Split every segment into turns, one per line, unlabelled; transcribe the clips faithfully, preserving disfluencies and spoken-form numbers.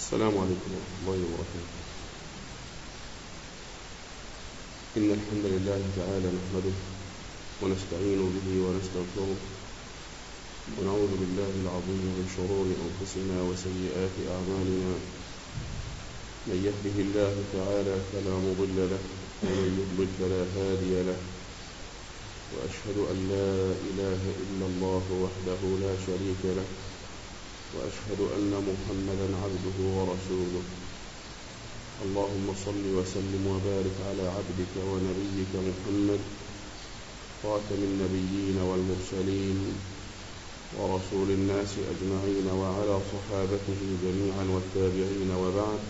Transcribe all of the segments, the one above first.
السلام عليكم ورحمة الله وبركاته. إن الحمد لله تعالى نحمده ونستعين به ونستغفره ونعوذ بالله العظيم من شرور أنفسنا وسيئات أعمالنا. من يهده الله تعالى فلا مضل له ومن يضلل فلا هادي له، وأشهد أن لا إله إلا الله وحده لا شريك له، وأشهد أن محمدا عبده ورسوله. اللهم صل وسلم وبارك على عبدك ونبيك محمد خاتم النبيين والمرسلين ورسول الناس أجمعين، وعلى صحابته جميعا والتابعين، وبعد.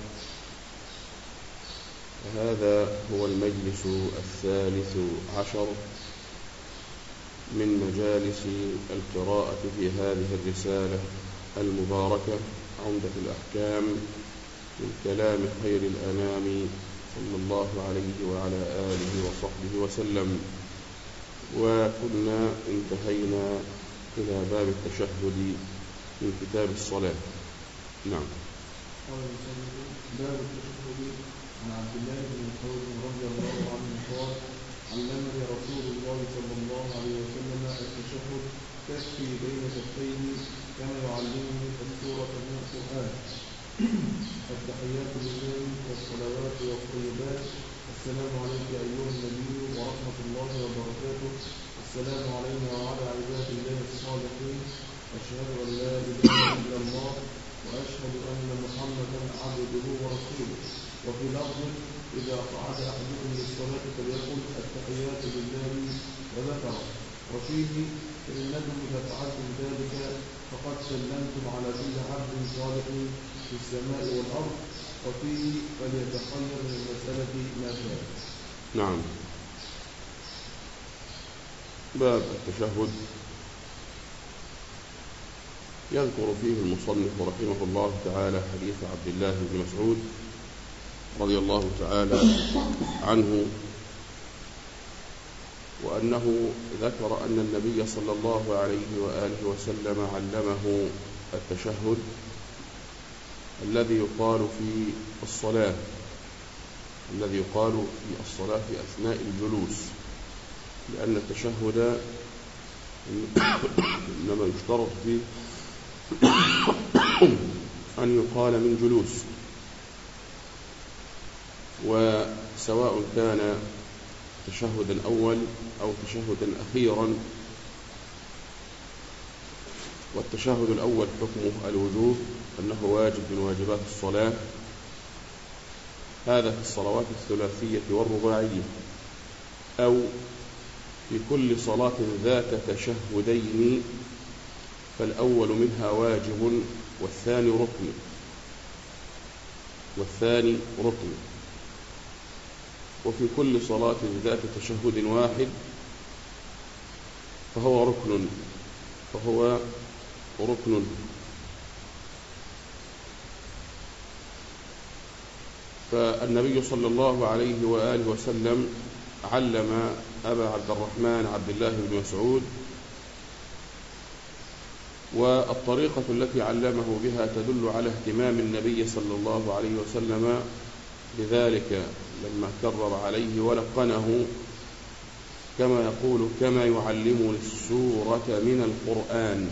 هذا هو المجلس الثالث عشر من مجالس القراءة في هذه الرسالة المباركة عمدة الأحكام من كلام خير الأنام صلى الله عليه وعلى آله وصحبه وسلم. وكنا انتهينا إلى باب التشهد من كتاب الصلاة. نعم.
باب التشهد. عن عبد الله بن مسعود رضي الله عنه قال: علمني رسول الله صلى الله عليه وسلم التشهد كفي بين كفيه كما يعلمني السورة من القرآن. التحيات لله والصلوات والطيبات. السلام عليك أيها النبي ورحمة الله وبركاته. السلام علينا وعلى عباد الله الصالحين. أشهد أن لا إله إلا الله وأشهد أن محمدا عبده ورسوله. وفي لفظ: إذا قعد أحدكم للصلاة فليقل التحيات لله وذكره. وفيه: فإنكم إذا فعلتم ذلك فقد سلمتم على كل عبد صالح في السماء والأرض. وفيه: فليتخير من المسألة ما شاء.
نعم. باب التشهد يذكر فيه المصنف رحمه الله تعالى حديث عبد الله بن مسعود رضي الله تعالى عنه، وأنه ذكر أن النبي صلى الله عليه وآله وسلم علمه التشهد الذي يقال في الصلاة الذي يقال في الصلاة في أثناء الجلوس، لأن التشهد إنما يشترط فيه أن يقال من جلوس، وسواء كان تشهدا أول أو تشهدا أخيرا. والتشهد الأول حكمه الوجوب، أنه واجب من واجبات الصلاة، هذا في الصلوات الثلاثية والرباعية، أو في كل صلاة ذات تشهدين، فالأول منها واجب والثاني ركن والثاني ركن وفي كل صلاة ذات تشهد واحد فهو ركن فهو ركن فالنبي صلى الله عليه وآله وسلم علم أبا عبد الرحمن عبد الله بن مسعود، والطريقة التي علمه بها تدل على اهتمام النبي صلى الله عليه وسلم بذلك لما كرر عليه ولقنه، كما يقول: كما يعلمني السورة من القرآن.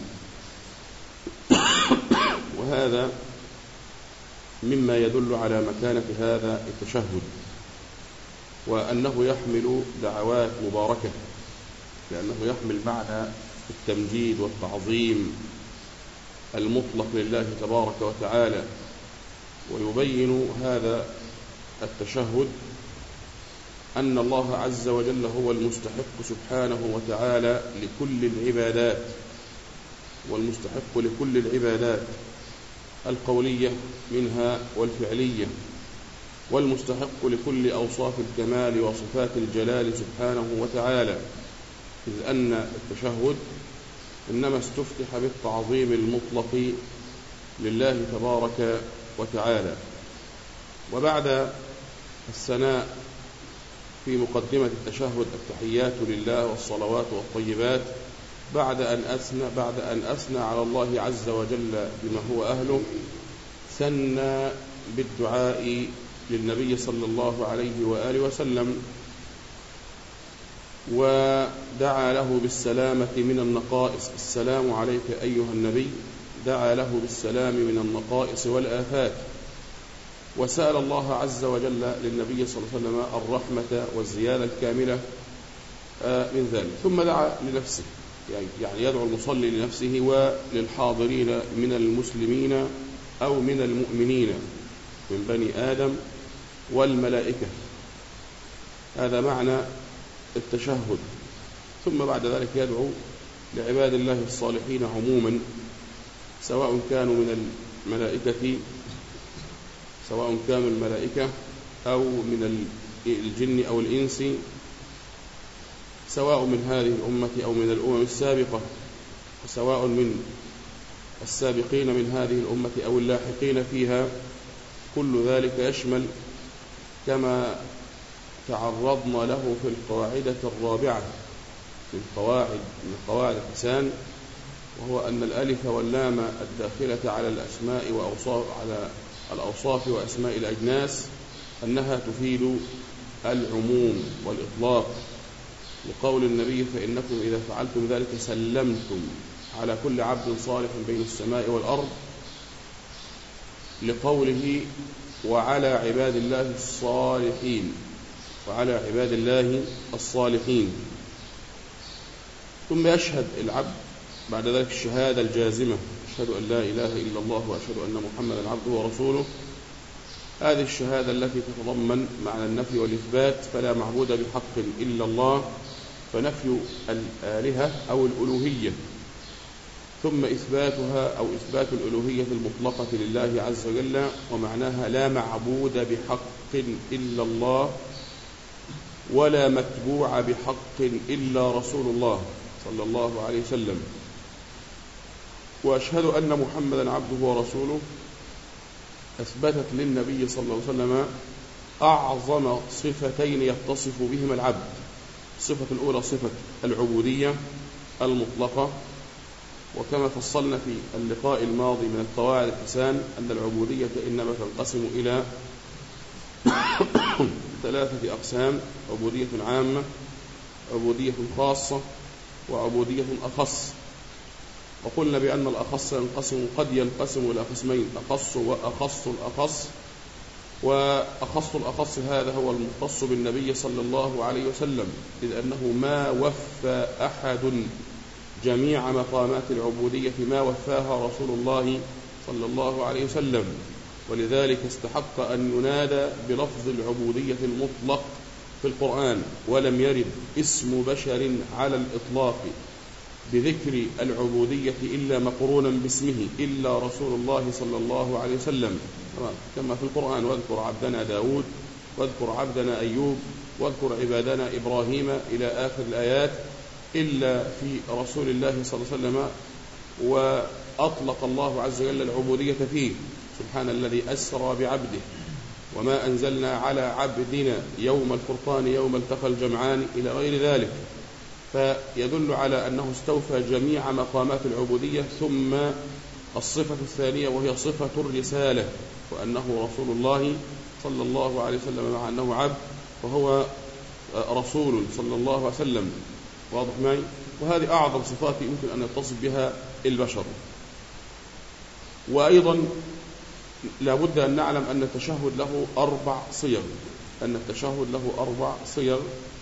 وهذا مما يدل على مكانة هذا التشهد، وأنه يحمل دعوات مباركة، لأنه يحمل معنى التمجيد والتعظيم المطلق لله تبارك وتعالى. ويبين هذا التشهد أن الله عز وجل هو المستحق سبحانه وتعالى لكل العبادات، والمستحق لكل العبادات القولية منها والفعلية، والمستحق لكل أوصاف الكمال وصفات الجلال سبحانه وتعالى، إذ أن التشهد إنما استفتح بالتعظيم المطلق لله تبارك وتعالى. وبعد الثناء في مقدمة التشهد التحيات لله والصلوات والطيبات، بعد أن أثنى بعد أن أثنى على الله عز وجل بما هو أهله، ثنى بالدعاء للنبي صلى الله عليه وآله وسلم، ودعا له بالسلامة من النقائص. السلام عليك أيها النبي، دعا له بالسلام من النقائص والآفات، وسأل الله عز وجل للنبي صلى الله عليه وسلم الرحمة والزيادة الكاملة من ذلك. ثم دعا لنفسه، يعني يدعو المصلي لنفسه وللحاضرين من المسلمين أو من المؤمنين من بني آدم والملائكة. هذا معنى التشهد. ثم بعد ذلك يدعو لعباد الله الصالحين عموما، سواء كانوا من الملائكة سواء كانوا الملائكة أو من الجن أو الإنس، سواء من هذه الأمة أو من الأمم السابقة، سواء من السابقين من هذه الأمة أو اللاحقين فيها. كل ذلك يشمل كما تعرضنا له في القواعدة الرابعة من قواعد من قواعد الحسان، وهو أن الألف واللام الداخلة على الأسماء وأوصاف على الأوصاف وأسماء الأجناس أنها تفيد العموم والإطلاق، لقول النبي فإنكم إذا فعلتم ذلك سلمتم على كل عبد صالح بين السماء والأرض، لقوله وعلى عباد الله الصالحين وعلى عباد الله الصالحين. ثم يشهد العبد بعد ذلك الشهادة الجازمة، أشهد أن لا إله إلا الله وأشهد أن محمدا عبده ورسوله. هذه الشهادة التي تتضمن معنى النفي والإثبات، فلا معبود بحق إلا الله، فنفي الآلهة أو الألوهية، ثم إثباتها أو إثبات الألوهية المطلقة لله عز وجل، ومعناها لا معبود بحق إلا الله ولا متبوع بحق إلا رسول الله صلى الله عليه وسلم. وأشهد أن محمدا عبده ورسوله أثبتت للنبي صلى الله عليه وسلم أعظم صفتين يتصف بهما العبد. الصفة الأولى صفة العبودية المطلقة، وكما فصلنا في اللقاء الماضي من القواعد الحسان أن العبودية إنما تنقسم إلى ثلاثة أقسام: عبودية عامة، عبودية خاصة، وعبودية أخص. وقلنا بأن الأخص ينقسم قد ينقسم إلى قسمين: أخص وأخص الأخص. وأخص الأخص هذا هو المختص بالنبي صلى الله عليه وسلم، إذ أنه ما وفى أحد جميع مقامات العبودية ما وفاها رسول الله صلى الله عليه وسلم، ولذلك استحق أن ينادى بلفظ العبودية المطلق في القرآن، ولم يرد اسم بشر على الإطلاق بذكر العبودية إلا مقرونا باسمه إلا رسول الله صلى الله عليه وسلم، كما في القرآن: واذكر عبدنا داود، واذكر عبدنا أيوب، واذكر عبادنا إبراهيم إلى آخر الآيات، إلا في رسول الله صلى الله عليه وسلم وأطلق الله عز وجل العبودية فيه: سبحان الذي أسرى بعبده وما أنزلنا على عبدنا يوم الفرقان يوم التقى الجمعان إلى غير ذلك. فيدل على أنه استوفى جميع مقامات العبودية. ثم الصفة الثانية وهي صفة الرسالة، وأنه رسول الله صلى الله عليه وسلم مع أنه عبد، وهو رسول صلى الله عليه وسلم. واضح معي؟ وهذه أعظم صفات يمكن أن يتصف بها البشر. وأيضا لابد أن نعلم أن التشهد له أربع صيغ أن التشهد له أربع صيغ.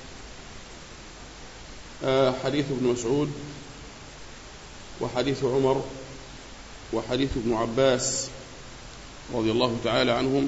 حديث ابن مسعود، وحديث عمر، وحديث ابن عباس رضي الله تعالى عنهم،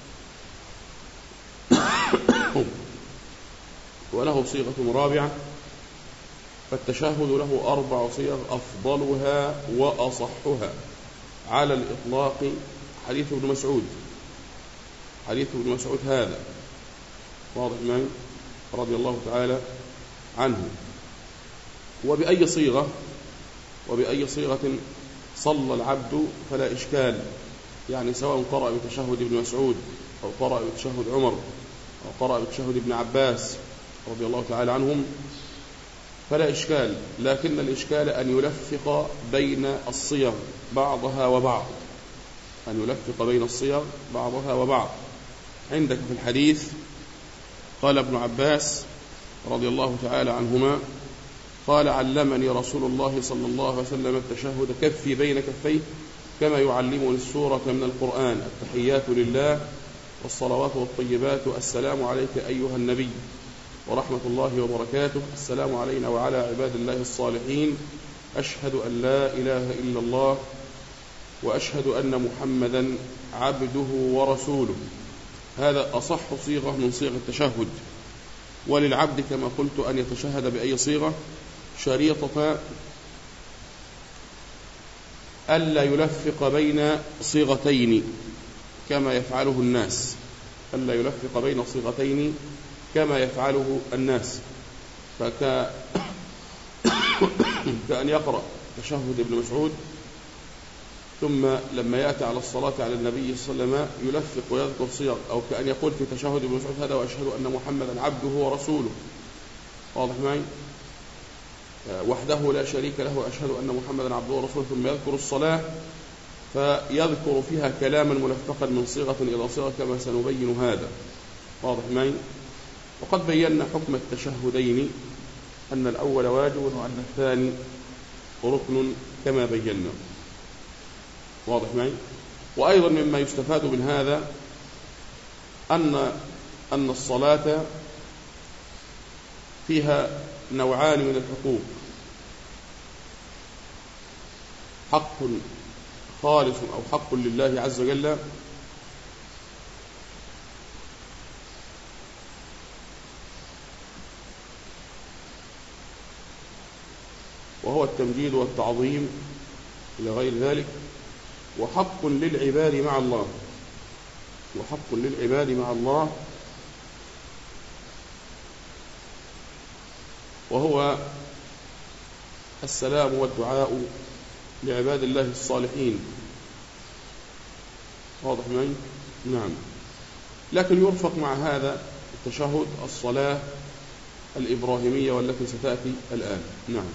وله صيغة رابعة. فالتشهد له أربع صيغ، أفضلها وأصحها على الإطلاق حديث ابن مسعود. حديث ابن مسعود هذا واضح معي رضي الله تعالى عنه. وبأي صيغة وبأي صيغة صلى العبد فلا إشكال، يعني سواء قرأ بتشهد ابن مسعود أو قرأ بتشهد عمر أو قرأ بتشهد ابن عباس رضي الله تعالى عنهم فلا إشكال، لكن الإشكال أن يلفق بين الصيغ بعضها وبعض، أن يلفق بين الصيغ بعضها وبعض. عندك في الحديث قال ابن عباس رضي الله تعالى عنهما قال علمني رسول الله صلى الله عليه وسلم التشهد كفي بين كفيه كما يعلمني السورة من القرآن التحيات لله والصلوات والطيبات السلام عليك أيها النبي ورحمة الله وبركاته السلام علينا وعلى عباد الله الصالحين أشهد أن لا إله إلا الله وأشهد أن محمدا عبده ورسوله. هذا أصح صيغة من صيغ التشهد. وللعبد كما قلت أن يتشهد بأي صيغة شريطة ألا يلفق بين صيغتين كما يفعله الناس ألا يلفق بين صيغتين كما يفعله الناس فك كأن يقرأ تشهد ابن مسعود ثم لما يأتي على الصلاة على النبي صلى الله عليه وسلم يلفق ويذكر صيغ، أو كأن يقول في تشهد ابن مسعود هذا وأشهد أن محمدا عبده ورسوله، واضح معي؟ وحده لا شريك له وأشهد أن محمدا عبده ورسوله، ثم يذكر الصلاة فيذكر فيها كلاما ملفقا من صيغة إلى صيغة كما سنبين هذا، واضح معي؟ وقد بينا حكم التشهدين أن الأول واجب وأن الثاني ركن كما بينا، واضح معي؟ وأيضا مما يستفاد من هذا أن أن الصلاة فيها نوعان من الحقوق، حق خالص أو حق لله عز وجل، وهو التمجيد والتعظيم إلى غير ذلك، وحق للعباد مع الله وحق للعباد مع الله وهو السلام والدعاء لعباد الله الصالحين، واضح معي؟ نعم. لكن يرفق مع هذا التشهد الصلاة الإبراهيمية والتي ستأتي الآن. نعم.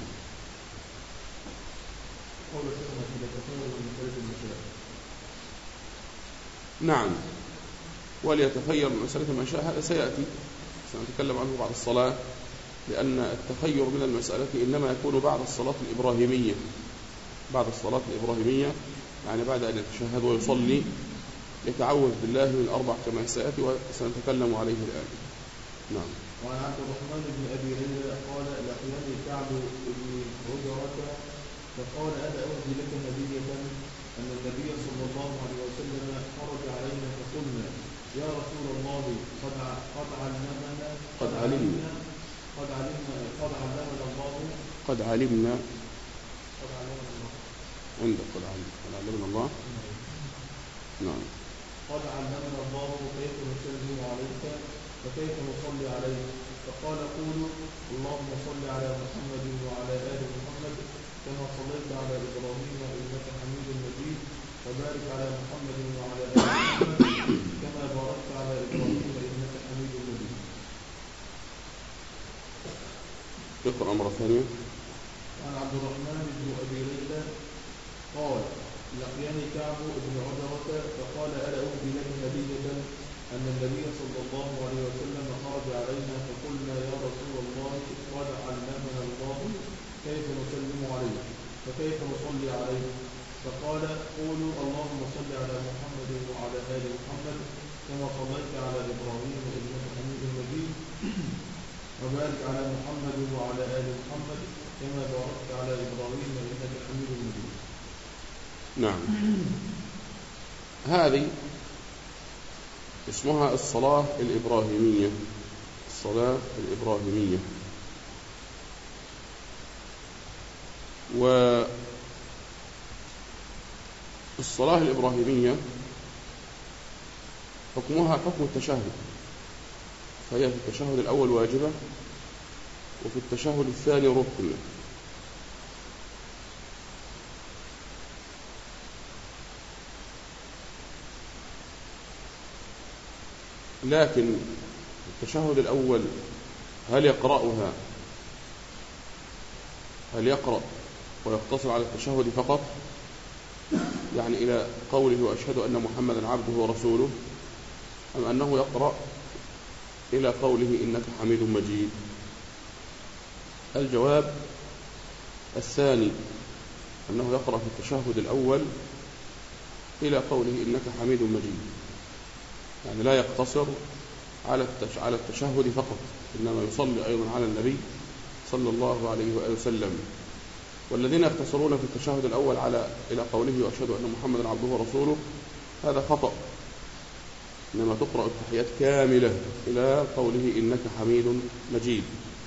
نعم، وليتخير من مسألة ما شاء، هذا سيأتي سنتكلم عنه بعد الصلاة، لأن التخير من المسألة إنما يكون بعد الصلاة الإبراهيمية بعد الصلاة الإبراهيمية يعني بعد أن يتشهد ويصلي يتعوذ بالله من أربع كما سيأتي وسنتكلم عليه الآن. نعم.
وعن عبد الرحمن بن أبي ليلى قال لقيني كعب بن عجرة فقال ألا أهدي لك هدية أن النبي صلى الله عليه وسلم خرج علينا فقلنا يا رسول الله قد قد علمنا
قد علمنا
قد علمنا قد علمنا الله
قد علمنا
قد علمنا الله
عندك قد علمنا الله. نعم.
قد علمنا الله كيف نسلم عليك وكيف نصلي عليك، فقال قولوا اللهم صل على محمد وعلى آل محمد كما صليت على إبراهيم إنك حميد مجيد، وبارك على محمد وعلى آل محمد كما باركت على إبراهيم إنك حميد مجيد.
اقرأ مرة ثانية.
عن عبد الرحمن بن أبي ليلى قال لقيني كعب بن عجرة فقال ألا أهدي لك هدية أن النبي صلى الله عليه وسلم خرج علينا فقلنا يا رسول الله قد علمنا الله كيف نسلم عليك فكيف نصلي عليك، فقال قولوا اللهم صل على محمد وعلى آل محمد كما صليت على إبراهيم إنك حميد مجيد، وبارك على محمد وعلى آل محمد كما باركت على إبراهيم إنك حميد مجيد.
نعم. هذه اسمها الصلاة الإبراهيمية الصلاة الإبراهيمية والصلاة الإبراهيمية حكمها حكم التشهد، فهي في التشهد الأول واجبة وفي التشهد الثاني ركن. لكن التشهد الأول هل يقرأها هل يقرأ ويقتصر على التشهد فقط يعني إلى قوله وأشهد أن محمدا عبده ورسوله، أم أنه يقرأ إلى قوله إنك حميد مجيد؟ الجواب الثاني، أنه يقرأ في التشهد الأول إلى قوله إنك حميد مجيد، يعني لا يقتصر على على التشهد فقط، إنما يصلي أيضا على النبي صلى الله عليه وآله وسلم. والذين يقتصرون في التشهد الأول على إلى قوله وأشهد أن محمدا عبده ورسوله هذا خطأ، إنما تقرأ التحيات كاملة إلى قوله إنك حميد مجيد،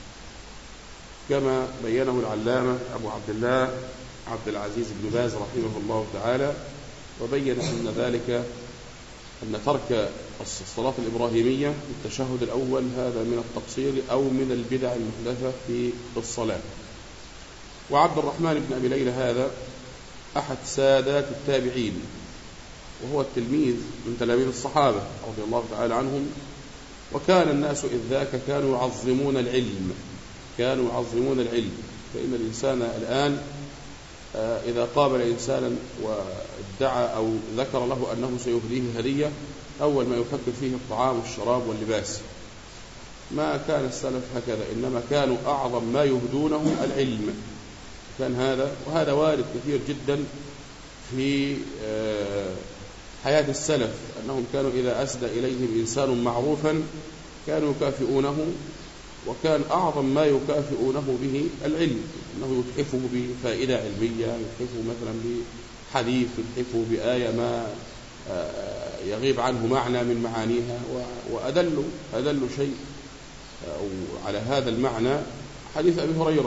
كما بينه العلامة أبو عبد الله عبد العزيز بن باز رحمه الله تعالى، وبين أن ذلك أن ترك الصلاة الإبراهيمية في التشهد الأول هذا من التقصير أو من البدع المحدثة في الصلاة. وعبد الرحمن بن أبي ليلى هذا أحد سادات التابعين، وهو التلميذ من تلاميذ الصحابة رضي الله تعالى عنهم، وكان الناس إذ ذاك كانوا يعظمون العلم كانوا يعظمون العلم فإن الإنسان الآن إذا قابل إنسانا وادعى أو ذكر له أنه سيهديه هدية، أول ما يفكر فيه الطعام والشراب واللباس. ما كان السلف هكذا، إنما كانوا أعظم ما يهدونه العلم. كان هذا وهذا وارد كثير جدا في حياة السلف، أنهم كانوا إذا أسدى إليهم إنسان معروفا كانوا يكافئونه، وكان أعظم ما يكافئونه به العلم، أنه يتحفه بفائدة علمية، يتحفه مثلا بحديث، يتحفه بآية ما يغيب عنه معنى من معانيها. وأدل أدل شيء أو على هذا المعنى حديث أبي هريرة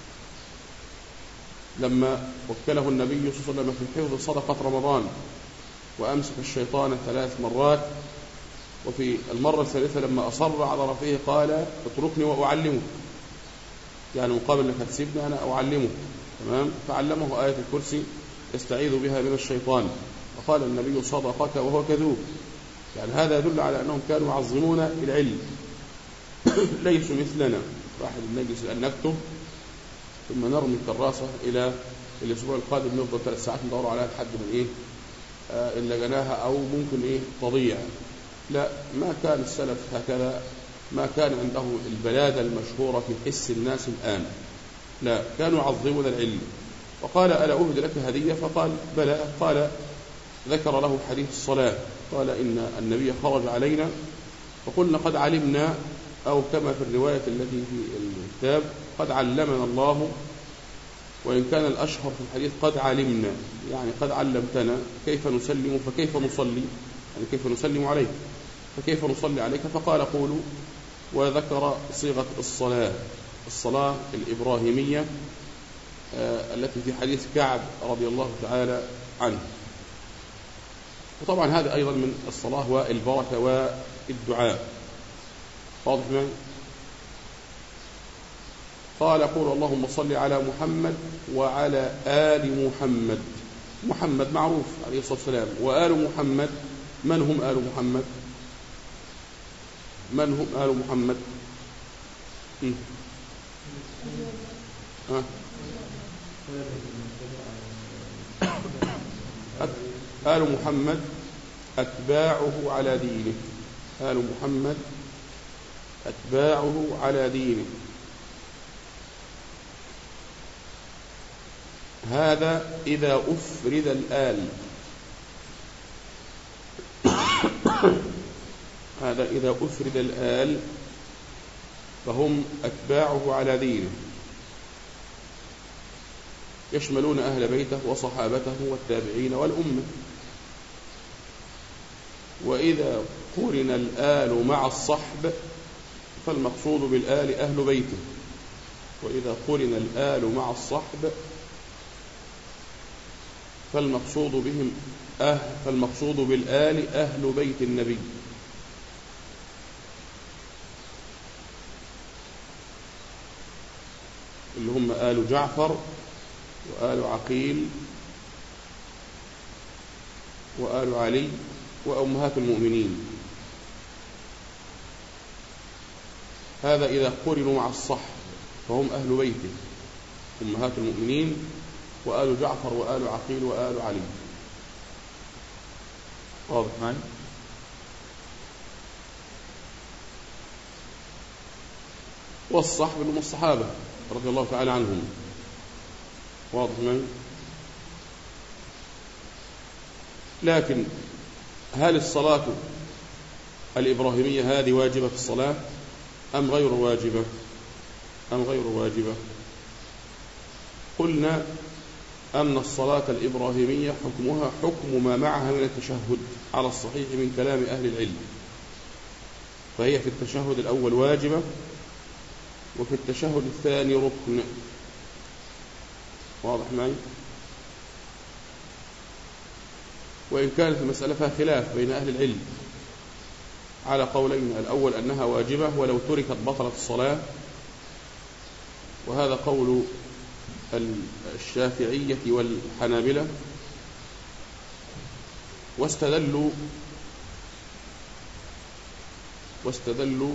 لما وكله النبي صلى الله عليه وسلم في حفظ صدقة رمضان، وأمسك الشيطان ثلاث مرات، وفي المرة الثالثة لما أصر على رفعه قال اتركني وأعلمك، يعني مقابل لك تسيبني أنا أعلمك، تمام؟ فعلمه آية الكرسي يستعيذ بها من الشيطان، وقال النبي صدقك وهو كذوب. يعني هذا يدل على أنهم كانوا يعظمون العلم ليسوا مثلنا، واحد نجلس الآن نكتب ثم نرمي الكراسة إلى الأسبوع القادم، نفضل ثلاث ساعات ندور عليها لحد من إيه آه إن لقيناها أو ممكن إيه تضيع. لا، ما كان السلف هكذا، ما كان عنده البلادة المشهورة في حس الناس الآن، لا، كانوا يعظمون العلم. وقال ألا أهد لك هدية؟ فقال بلى. قال ذكر له حديث الصلاة، قال إن النبي خرج علينا فقلنا قد علمنا، أو كما في الرواية التي في الكتاب قد علمنا الله، وإن كان الأشهر في الحديث قد علمنا، يعني قد علمتنا كيف نسلم فكيف نصلي، يعني كيف نسلم عليك فكيف نصلي عليك. فقال قولوا، وذكر صيغة الصلاة الصلاة الإبراهيمية آه التي في حديث كعب رضي الله تعالى عنه. وطبعا هذا أيضا من الصلاة والبركة والدعاء، واضح معي؟ قال قول اللهم صل على محمد وعلى آل محمد. محمد معروف عليه الصلاة والسلام، وآل محمد من هم آل محمد؟ من هم آل محمد؟ ها؟ آل محمد أتباعه على دينه، آل محمد أتباعه على دينه. هذا إذا أفرد الآل هذا إذا أفرد الآل فهم أتباعه على دينه، يشملون أهل بيته وصحابته والتابعين والأمة. وإذا قرن الآل مع الصحب فالمقصود بالآل أهل بيته، وإذا قرن الآل مع الصحب فالمقصود بهم أهل فالمقصود بالآل أهل بيت النبي. اللي هم آل جعفر وآل عقيل وآل علي وأمهات المؤمنين. هذا إذا قرنوا مع الصحب فهم أهل بيته، أمهات المؤمنين وآل جعفر وآل عقيل وآل علي. واضح معي؟ والصحب هم الصحابة رضي الله تعالى عنهم. واضح معي؟ لكن هل الصلاة الإبراهيمية هذه واجبة في الصلاة أم غير واجبة أم غير واجبة؟ قلنا أن الصلاة الإبراهيمية حكمها حكم ما معها من التشهد على الصحيح من كلام أهل العلم، فهي في التشهد الأول واجبة، وفي التشهد الثاني ركن. واضح معي؟ وإن كانت المسألة فيها خلاف بين أهل العلم على قولين: الأول أنها واجبة ولو تركت بطلت الصلاة، وهذا قول الشافعية والحنابلة، واستدلوا واستدلوا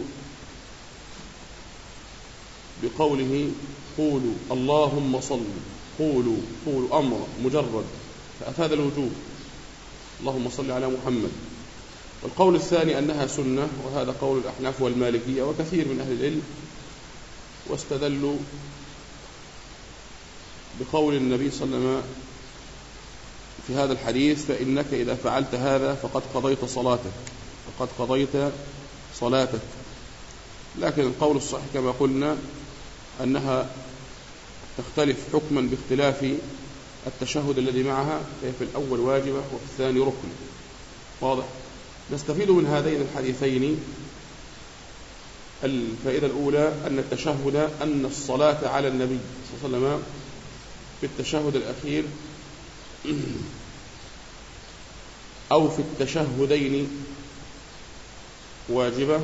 بقوله: قولوا اللهم صل، قولوا قولوا أمر مجرد فأفاد الوجوب، اللهم صل على محمد. والقول الثاني أنها سنة، وهذا قول الأحناف والمالكية وكثير من أهل العلم، واستدلوا بقول النبي صلى الله عليه وسلم في هذا الحديث: فإنك إذا فعلت هذا فقد قضيت صلاتك فقد قضيت صلاتك. لكن القول الصحيح كما قلنا أنها تختلف حكما باختلاف التشهد الذي معها، فهي في الأول واجبة وفي الثاني ركن. واضح؟ نستفيد من هذين الحديثين الفائدة الأولى أن التشهد أن الصلاة على النبي صلى الله عليه وسلم في التشهد الأخير أو في التشهدين واجبة،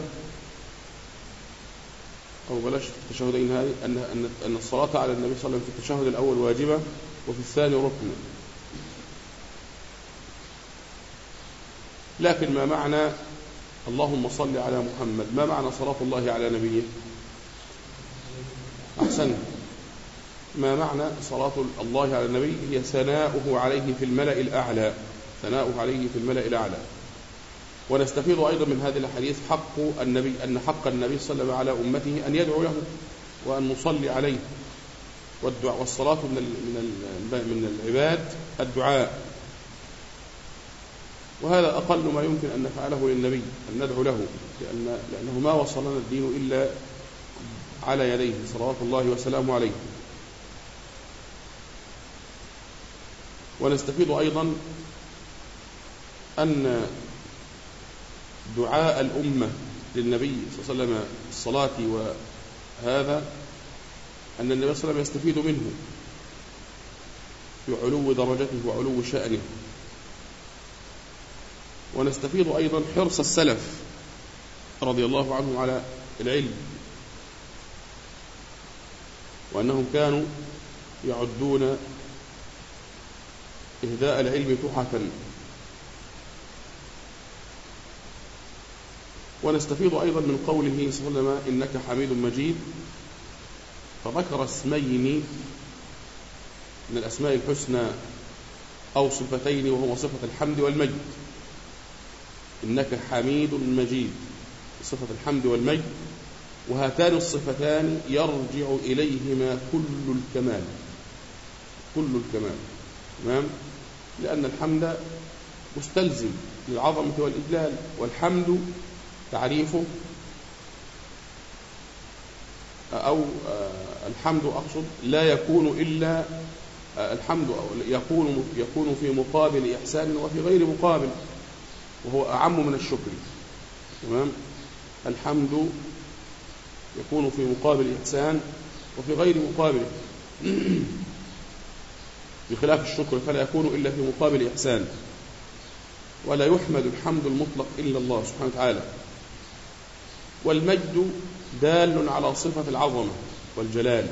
أو بلاش في التشهدين هذه، أن أن الصلاة على النبي صلى الله عليه وسلم في التشهد الأول واجبة وفي الثاني ركن. لكن ما معنى اللهم صل على محمد؟ ما معنى صلاة الله على نبيه؟ أحسن. ما معنى صلاة الله على النبي؟ هي ثناؤه عليه في الملأ الأعلى، ثناؤه عليه في الملأ الأعلى. ونستفيد أيضا من هذه الحديث حق النبي، أن حق النبي صلى الله عليه وسلم على أمته أن يدعو له وأن نصلي عليه، والدعاء والصلاة من من العباد الدعاء، وهذا أقل ما يمكن أن نفعله للنبي، أن ندعو له، لأن لأنه ما وصلنا الدين إلا على يديه صلوات الله وسلامه عليه. ونستفيد أيضا أن دعاء الأمة للنبي صلى الله عليه وسلم الصلاة، وهذا أن النبي صلى الله عليه وسلم يستفيد منه في علو درجته وعلو شأنه. ونستفيد أيضا حرص السلف رضي الله عنهم على العلم، وأنهم كانوا يعدون إهداء العلم تحفة. ونستفيد أيضا من قوله صلى الله عليه وسلم: إنك حميد مجيد، فذكر اسمين من الأسماء الحسنى أو صفتين، وهو صفة الحمد والمجد. إنك حميد مجيد، صفة الحمد والمجد، وهاتان الصفتان يرجع إليهما كل الكمال، كل الكمال، تمام؟ لأن الحمد مستلزم للعظمة والإجلال، والحمد تعريفه أو الحمد أقصد لا يكون إلا الحمد يكون يكون في مقابل إحسان وفي غير مقابل، وهو أعم من الشكر، تمام؟ الحمد يكون في مقابل إحسان وفي غير مقابله، بخلاف الشكر فلا يكون إلا في مقابل إحسان، ولا يحمد الحمد المطلق إلا الله سبحانه وتعالى. والمجد دال على صفة العظمة والجلال،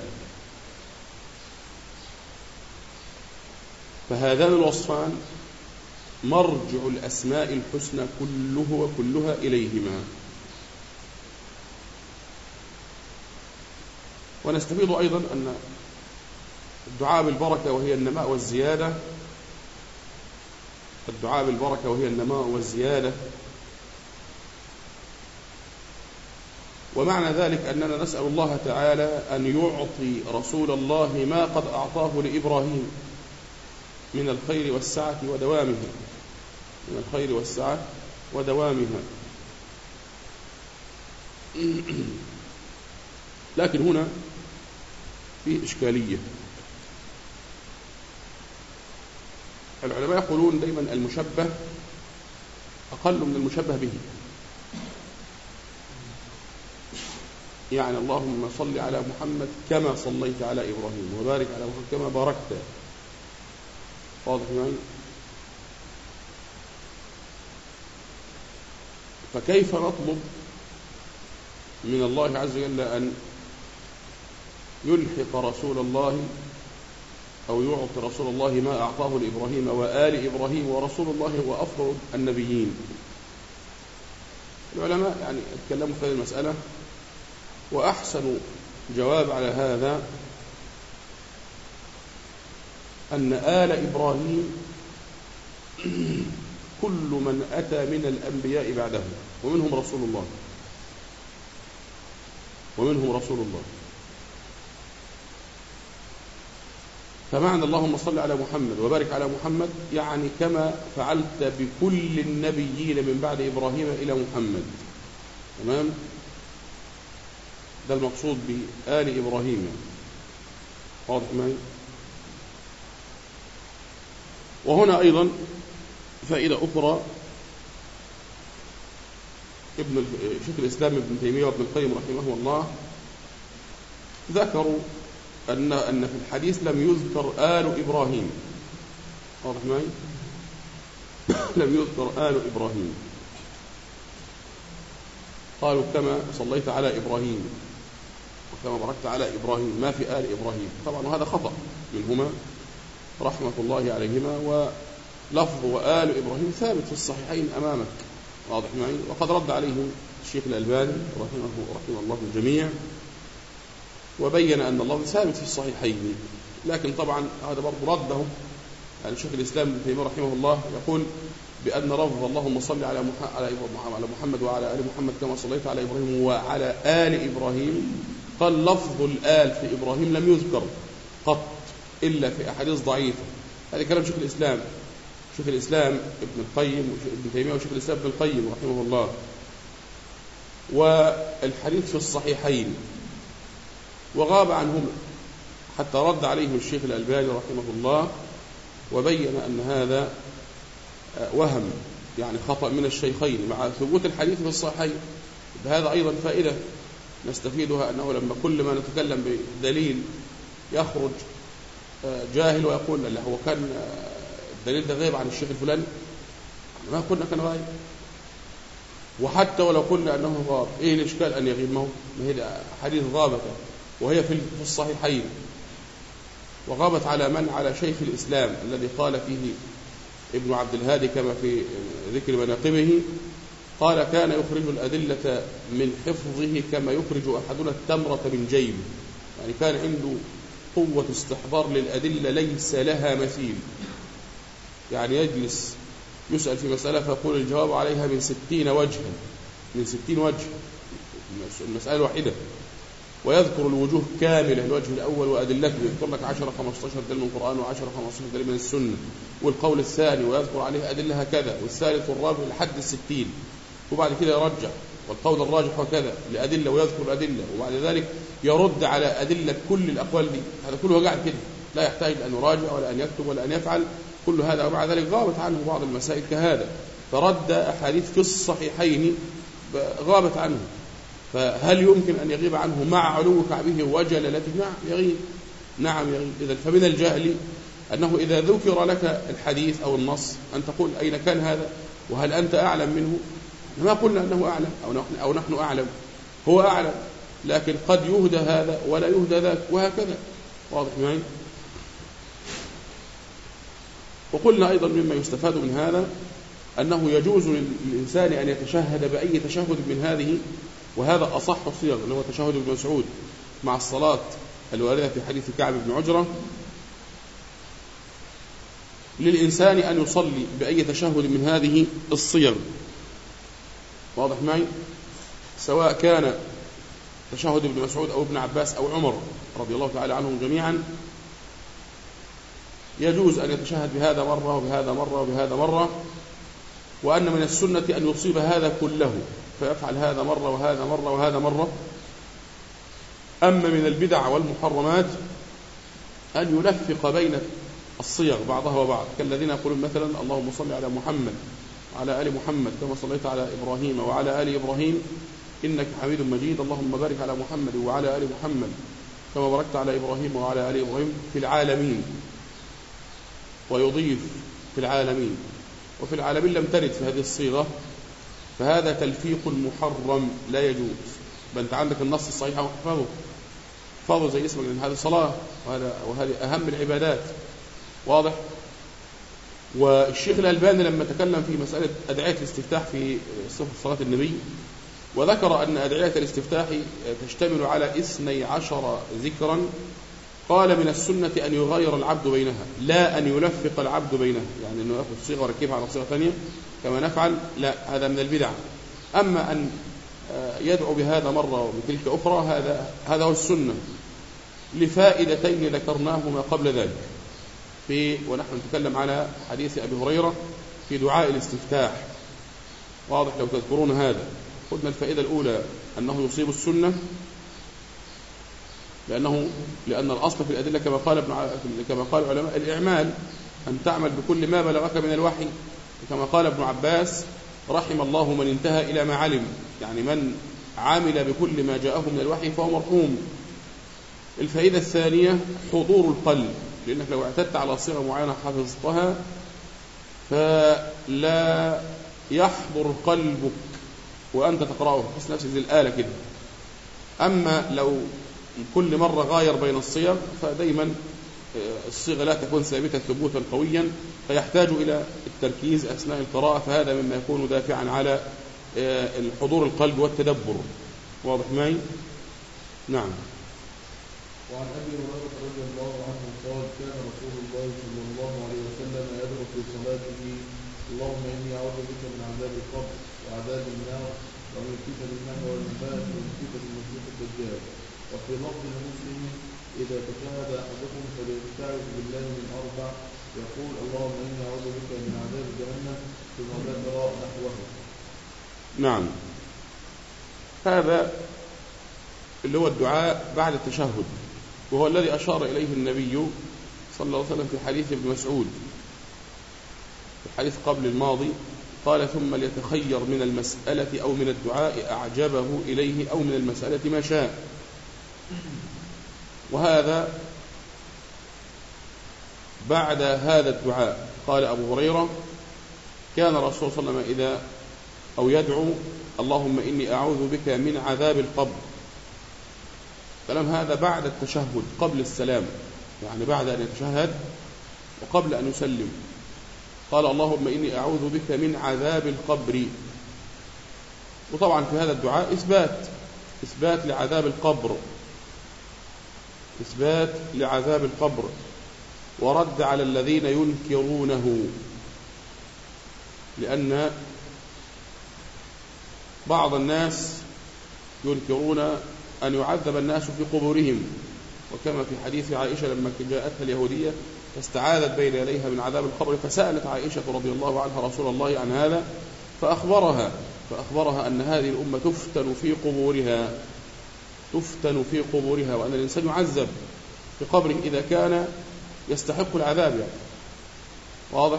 فهذان الوصفان مرجع الأسماء الحسنى كله وكلها إليهما. ونستفيد أيضا أن الدعاء بالبركة وهي النماء والزيادة الدعاء بالبركة وهي النماء والزيادة. ومعنى ذلك أننا نسأل الله تعالى أن يعطي رسول الله ما قد أعطاه لإبراهيم من الخير والسعة ودوامها من الخير والسعة ودوامها. لكن هنا في إشكالية. العلماء يقولون دائما المشبه أقل من المشبه به. يعني اللهم صل على محمد كما صليت على إبراهيم وبارك على محمد كما باركت. واضح معي؟ فكيف نطلب من الله عز وجل أن يلحق رسول الله أو يعطي رسول الله ما أعطاه لإبراهيم وآل إبراهيم ورسول الله هو أفضل النبيين؟ العلماء يعني اتكلموا في هذه المسألة، وأحسن جواب على هذا أن آل إبراهيم كل من أتى من الأنبياء بعده ومنهم رسول الله ومنهم رسول الله. فمعنى اللهم صل على محمد وبارك على محمد يعني كما فعلت بكل النبيين من بعد إبراهيم إلى محمد. تمام؟ ده المقصود بآل إبراهيم. واضح معي؟ وهنا أيضا فائدة أخرى، ابن شيخ الإسلام ابن تيمية وابن القيم رحمه الله ذكروا أن أن في الحديث لم يذكر آل إبراهيم. واضح معي؟ لم يذكر آل إبراهيم. قالوا كما صليت على إبراهيم وكما باركت على إبراهيم، ما في آل إبراهيم. طبعا وهذا خطأ منهما رحمة الله عليهما، ولفظ وآل إبراهيم ثابت في الصحيحين أمامك. واضح معي؟ وقد رد عليه الشيخ الألباني رحمه رحمه الله الجميع وبين أن اللفظ ثابت في الصحيحين. لكن طبعا هذا برضو رده يعني الشيخ الإسلام ابن تيمية رحمه الله يقول بأن لفظ اللهم صل على على محمد وعلى آل محمد كما صليت على إبراهيم وعلى آل إبراهيم، قال لفظ الآل في إبراهيم لم يذكر قط إلا في أحاديث ضعيفة. هذا كلام شيخ الإسلام شيخ الإسلام ابن القيم ابن تيمية وشيخ الإسلام ابن القيم رحمه الله. والحديث في الصحيحين وغاب عنهما حتى رد عليهم الشيخ الألباني رحمه الله وبين أن هذا وهم يعني خطأ من الشيخين مع ثبوت الحديث في الصحيحين. بهذا أيضا فائدة نستفيدها، أنه لما كل ما نتكلم بدليل يخرج جاهل ويقول لا هو كان الدليل ده غيب عن الشيخ الفلاني، ما قلنا كان غايب. وحتى ولو قلنا أنه غاب، إيه الإشكال أن يغيب؟ ما هي حديث غابت وهي في الصحيحين، وغابت على من؟ على شيخ الإسلام الذي قال فيه ابن عبد الهادي كما في ذكر مناقبه، قال كان يخرج الأدلة من حفظه كما يخرج أحدنا التمرة من جيبه. يعني كان عنده قوة استحضار للأدلة ليس لها مثيل. يعني يجلس يسأل في مسألة فيقول الجواب عليها من ستين وجها من ستين وجه المسألة الواحدة، ويذكر الوجوه كاملة، الوجه الأول وأدلته، يذكر لك عشرة خمستاشر دليل من القرآن وعشرة خمستاشر دليل من السنة، والقول الثاني ويذكر عليه أدلة هكذا، والثالث والرابع لحد الستين، وبعد كده يرجع والقول الراجح وكذا لأدلة ويذكر الأدلة، وبعد ذلك يرد على أدلة كل الأقوال دي. هذا كله قاعد كده لا يحتاج أن يراجع ولا أن يكتب ولا أن يفعل كل هذا. ومع ذلك غابت عنه بعض المسائل كهذا، فرد أحاديث في الصحيحين غابت عنه. فهل يمكن أن يغيب عنه مع علو كعبه وجلالته؟ نعم يغيب، نعم يغيب. إذن فمن الجهل أنه إذا ذكر لك الحديث أو النص أن تقول أين كان هذا وهل أنت أعلم منه؟ ما قلنا أنه أعلم أو نحن, أو نحن أعلم، هو أعلم، لكن قد يهدى هذا ولا يهدى ذاك وهكذا. واضح معي؟ وقلنا أيضا مما يستفاد من هذا أنه يجوز للإنسان أن يتشهد بأي تشهد من هذه، وهذا أصح الصيغ اللي هو تشهد ابن مسعود مع الصلاة الواردة في حديث كعب بن عجرة، للإنسان أن يصلي بأي تشهد من هذه الصيغ. واضح معي؟ سواء كان تشهد ابن مسعود أو ابن عباس أو عمر رضي الله تعالى عنهم جميعا، يجوز أن يتشهد بهذا مرة وبهذا مرة وبهذا مرة، وأن من السنة أن يصيب هذا كله فيفعل هذا مرة وهذا مرة وهذا مرة. أما من البدع والمحرمات أن يلفق بين الصيغ بعضها وبعض، كالذين يقولون مثلا اللهم صل على محمد وعلى آل محمد كما صليت على إبراهيم وعلى آل إبراهيم إنك حميد مجيد، اللهم بارك على محمد وعلى آل محمد كما باركت على إبراهيم وعلى آل إبراهيم في العالمين، ويضيف في العالمين، وفي العالمين لم ترد في هذه الصيغة، فهذا تلفيق محرم لا يجوز. بل أنت عندك النص الصحيح واحفظه احفظه زي اسمك، لأن هذه الصلاة وهذا وهذه أهم العبادات. واضح؟ والشيخ الألباني لما تكلم في مسألة أدعية الاستفتاح في صفة صلاة النبي، وذكر أن أدعية الاستفتاح تشتمل على اثني عشر ذكرا، قال من السنة أن يغير العبد بينها، لا أن يلفق العبد بينها، يعني أنه يأخذ صيغة وركبها على صيغة ثانية كما نفعل، لا، هذا من البدع. أما أن يدعو بهذا مرة وبتلك أخرى، هذا هذا هو السنة، لفائدتين ذكرناهما قبل ذلك في ونحن نتكلم على حديث أبي هريرة في دعاء الاستفتاح. واضح؟ لو تذكرون هذا، قلنا الفائدة الأولى أنه يصيب السنة، لأنه لأن الأصل في الأدلة كما قال ابن كما قال العلماء الإعمال، أن تعمل بكل ما بلغك من الوحي، كما قال ابن عباس رحم الله من انتهى إلى ما علم، يعني من عامل بكل ما جاءه من الوحي فهو مرحوم. الفائدة الثانية حضور القلب، لأنك لو اعتدت على صيغة معينة حفظتها فلا يحضر قلبك وأنت تقرأه، تحس نفسك زي الآلة كده. أما لو كل مرة غاير بين الصيغ فدايما الصيغة لا تكون ثابتة ثبوتا قويا، فيحتاج إلى التركيز أثناء القراءة، فهذا مما يكون دافعا على الحضور القلب والتدبر. واضح معي؟ نعم.
وعن أبي هريرة رضي الله عنه قال كان رسول الله صلى الله عليه وسلم يدعو في صلاته اللهم إني أعوذ بك من عذاب القبر وعذاب النار ومن فتن المحيا والممات ومن فتن المسيح الدجال. وفي لفظ مسلم إذا تشهد أحدكم فليستعذ بالله من أربع، يقول اللهم إني أعوذ بك من عذاب جهنم ثم ذكر نحوه.
نعم، هذا اللي هو الدعاء بعد التشهد، وهو الذي أشار إليه النبي صلى الله عليه وسلم في حديث ابن مسعود، في الحديث قبل الماضي، قال ثم ليتخير من المسألة أو من الدعاء أعجبه إليه أو من المسألة ما شاء. وهذا بعد هذا الدعاء قال أبو هريرة كان الرسول صلى الله عليه وسلم إذا أو يدعو اللهم إني أعوذ بك من عذاب القبر. كلام هذا بعد التشهد قبل السلام، يعني بعد أن يتشهد وقبل أن يسلم، قال اللهم إني أعوذ بك من عذاب القبر. وطبعا في هذا الدعاء إثبات إثبات لعذاب القبر إثبات لعذاب القبر ورد على الذين ينكرونه، لأن بعض الناس ينكرون أن يعذب الناس في قبورهم، وكما في حديث عائشة لما جاءتها اليهودية فاستعاذت بين يديها من عذاب القبر، فسألت عائشة رضي الله عنها رسول الله عن هذا فأخبرها فأخبرها أن هذه الأمة تفتن في قبورها تفتن في قبورها وأن الإنسان يعذب في قبره إذا كان يستحق العذاب يعني. واضح؟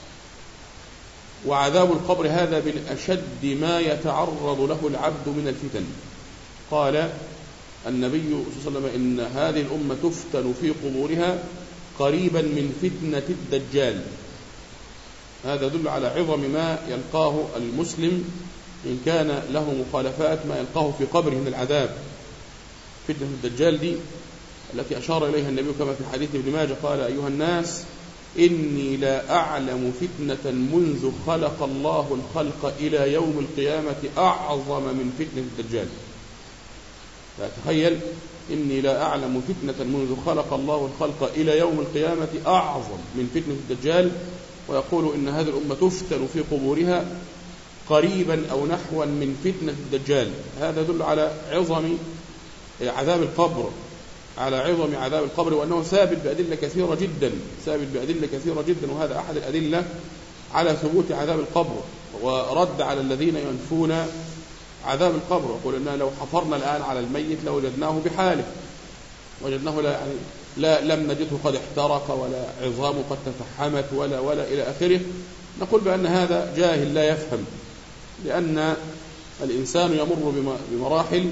وعذاب القبر هذا من أشد ما يتعرض له العبد من الفتن. قال النبي صلى الله عليه وسلم إن هذه الأمة تفتن في قبورها قريبا من فتنة الدجال. هذا يدل على عظم ما يلقاه المسلم إن كان له مخالفات ما يلقاه في قبره من العذاب. فتنة الدجال دي التي أشار إليها النبي كما في حديث ابن ماجه قال أيها الناس إني لا أعلم فتنة منذ خلق الله الخلق إلى يوم القيامة أعظم من فتنة الدجال. فتخيل إني لا أعلم فتنة منذ خلق الله الخلق إلى يوم القيامة أعظم من فتنة الدجال، ويقول إن هذه الأمة تفتن في قبورها قريبا أو نحوا من فتنة الدجال. هذا يدل على عظم عذاب القبر، على عظم عذاب القبر، وأنه ثابت بأدلة كثيرة جدا، ثابت بأدلة كثيرة جدا، وهذا أحد الأدلة على ثبوت عذاب القبر، ورد على الذين ينفون عذاب القبر، ويقول إننا لو حفرنا الآن على الميت لوجدناه بحاله، وجدناه لا يعني لا لم نجده قد احترق ولا عظامه قد تفحمت ولا ولا إلى آخره. نقول بأن هذا جاهل لا يفهم، لأن الإنسان يمر بمراحل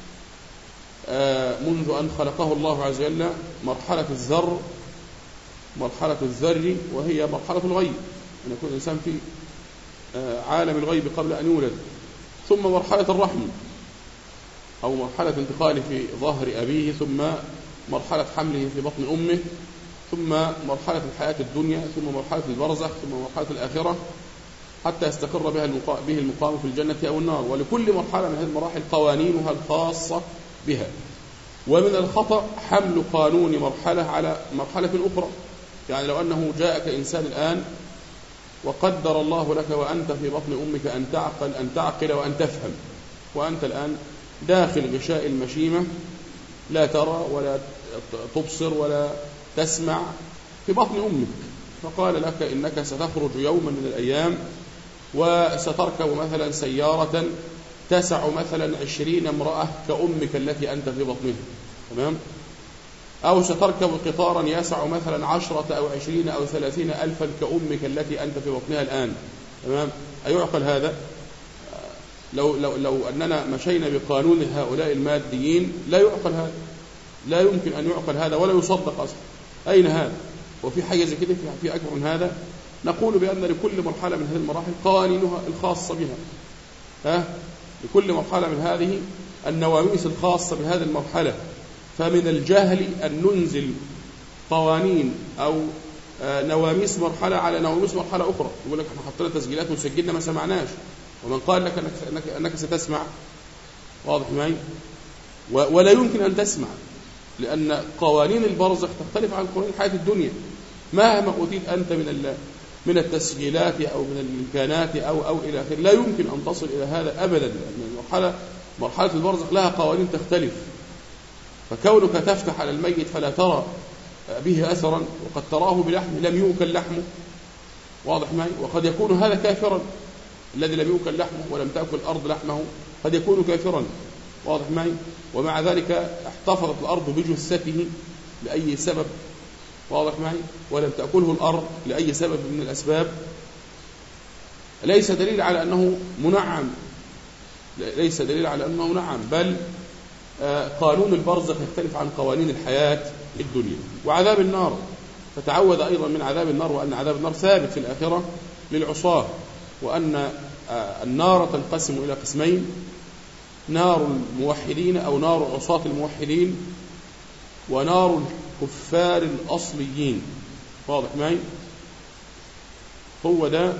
منذ أن خلقه الله عز وجل، مرحلة الذر، مرحلة الذر وهي مرحلة الغيب، أن يكون الإنسان في عالم الغيب قبل أن يولد، ثم مرحلة الرحم أو مرحلة انتقاله في ظهر أبيه، ثم مرحلة حمله في بطن أمه، ثم مرحلة الحياة الدنيا، ثم مرحلة البرزخ، ثم مرحلة الآخرة، حتى يستقر بها به المقام في الجنة أو النار. ولكل مرحلة من هذه المراحل قوانينها الخاصة بها، ومن الخطأ حمل قانون مرحلة على مرحلة أخرى. يعني لو أنه جاءك إنسان الآن وقدر الله لك وأنت في بطن أمك أن تعقل أن تعقل وأن تفهم، وأنت الآن داخل غشاء المشيمة لا ترى ولا تبصر ولا تسمع في بطن أمك، فقال لك إنك ستخرج يوما من الأيام وستركب مثلا سيارة تسع مثلا عشرين امرأة كأمك التي أنت في بطنها، تمام؟ أو ستركب قطارا يسع مثلا عشرة أو عشرين أو ثلاثين ألفا كأمك التي أنت في بطنها الآن، تمام؟ أيعقل هذا؟ لو, لو, لو أننا مشينا بقانون هؤلاء الماديين لا يعقل هذا، لا يمكن أن يعقل هذا ولا يصدق أصلا. أين هذا؟ وفي حاجة زي كده في أكبر من هذا؟ نقول بأن لكل مرحلة من هذه المراحل قوانينها الخاصة بها، ها؟ لكل مرحلة من هذه النواميس الخاصة بهذه المرحلة. فمن الجهل أن ننزل قوانين أو نواميس مرحلة على نواميس مرحلة أخرى. يقول لك احنا حطينا تسجيلات وسجلنا ما سمعناش، ومن قال لك أنك, أنك, أنك ستسمع، واضح معي؟ ولا يمكن أن تسمع، لأن قوانين البرزخ تختلف عن قوانين الحياة الدنيا. مهما أوتيت أنت من من التسجيلات أو من الإمكانات أو أو إلى آخره لا يمكن أن تصل إلى هذا أبدا، لأن المرحلة مرحلة البرزخ لها قوانين تختلف. فكونك تفتح على الميت فلا ترى به أثرا، وقد تراه بلحم لم يؤكل لحمه، واضح معي؟ وقد يكون هذا كافرا، الذي لم يؤكل لحمه ولم تأكل الأرض لحمه قد يكون كافرا، واضح معي؟ ومع ذلك احتفظت الأرض بجثته لأي سبب، واضح معي؟ ولم تأكله الأرض لأي سبب من الأسباب، ليس دليل على أنه منعم، ليس دليل على أنه منعم، بل قانون البرزخ يختلف عن قوانين الحياة الدنيا. وعذاب النار، فتعود أيضا من عذاب النار، وأن عذاب النار ثابت في الآخرة للعصاة، وأن النار تنقسم إلى قسمين: نار الموحدين أو نار عصاة الموحدين، ونار الكفار الأصليين، واضح معي؟ هو ده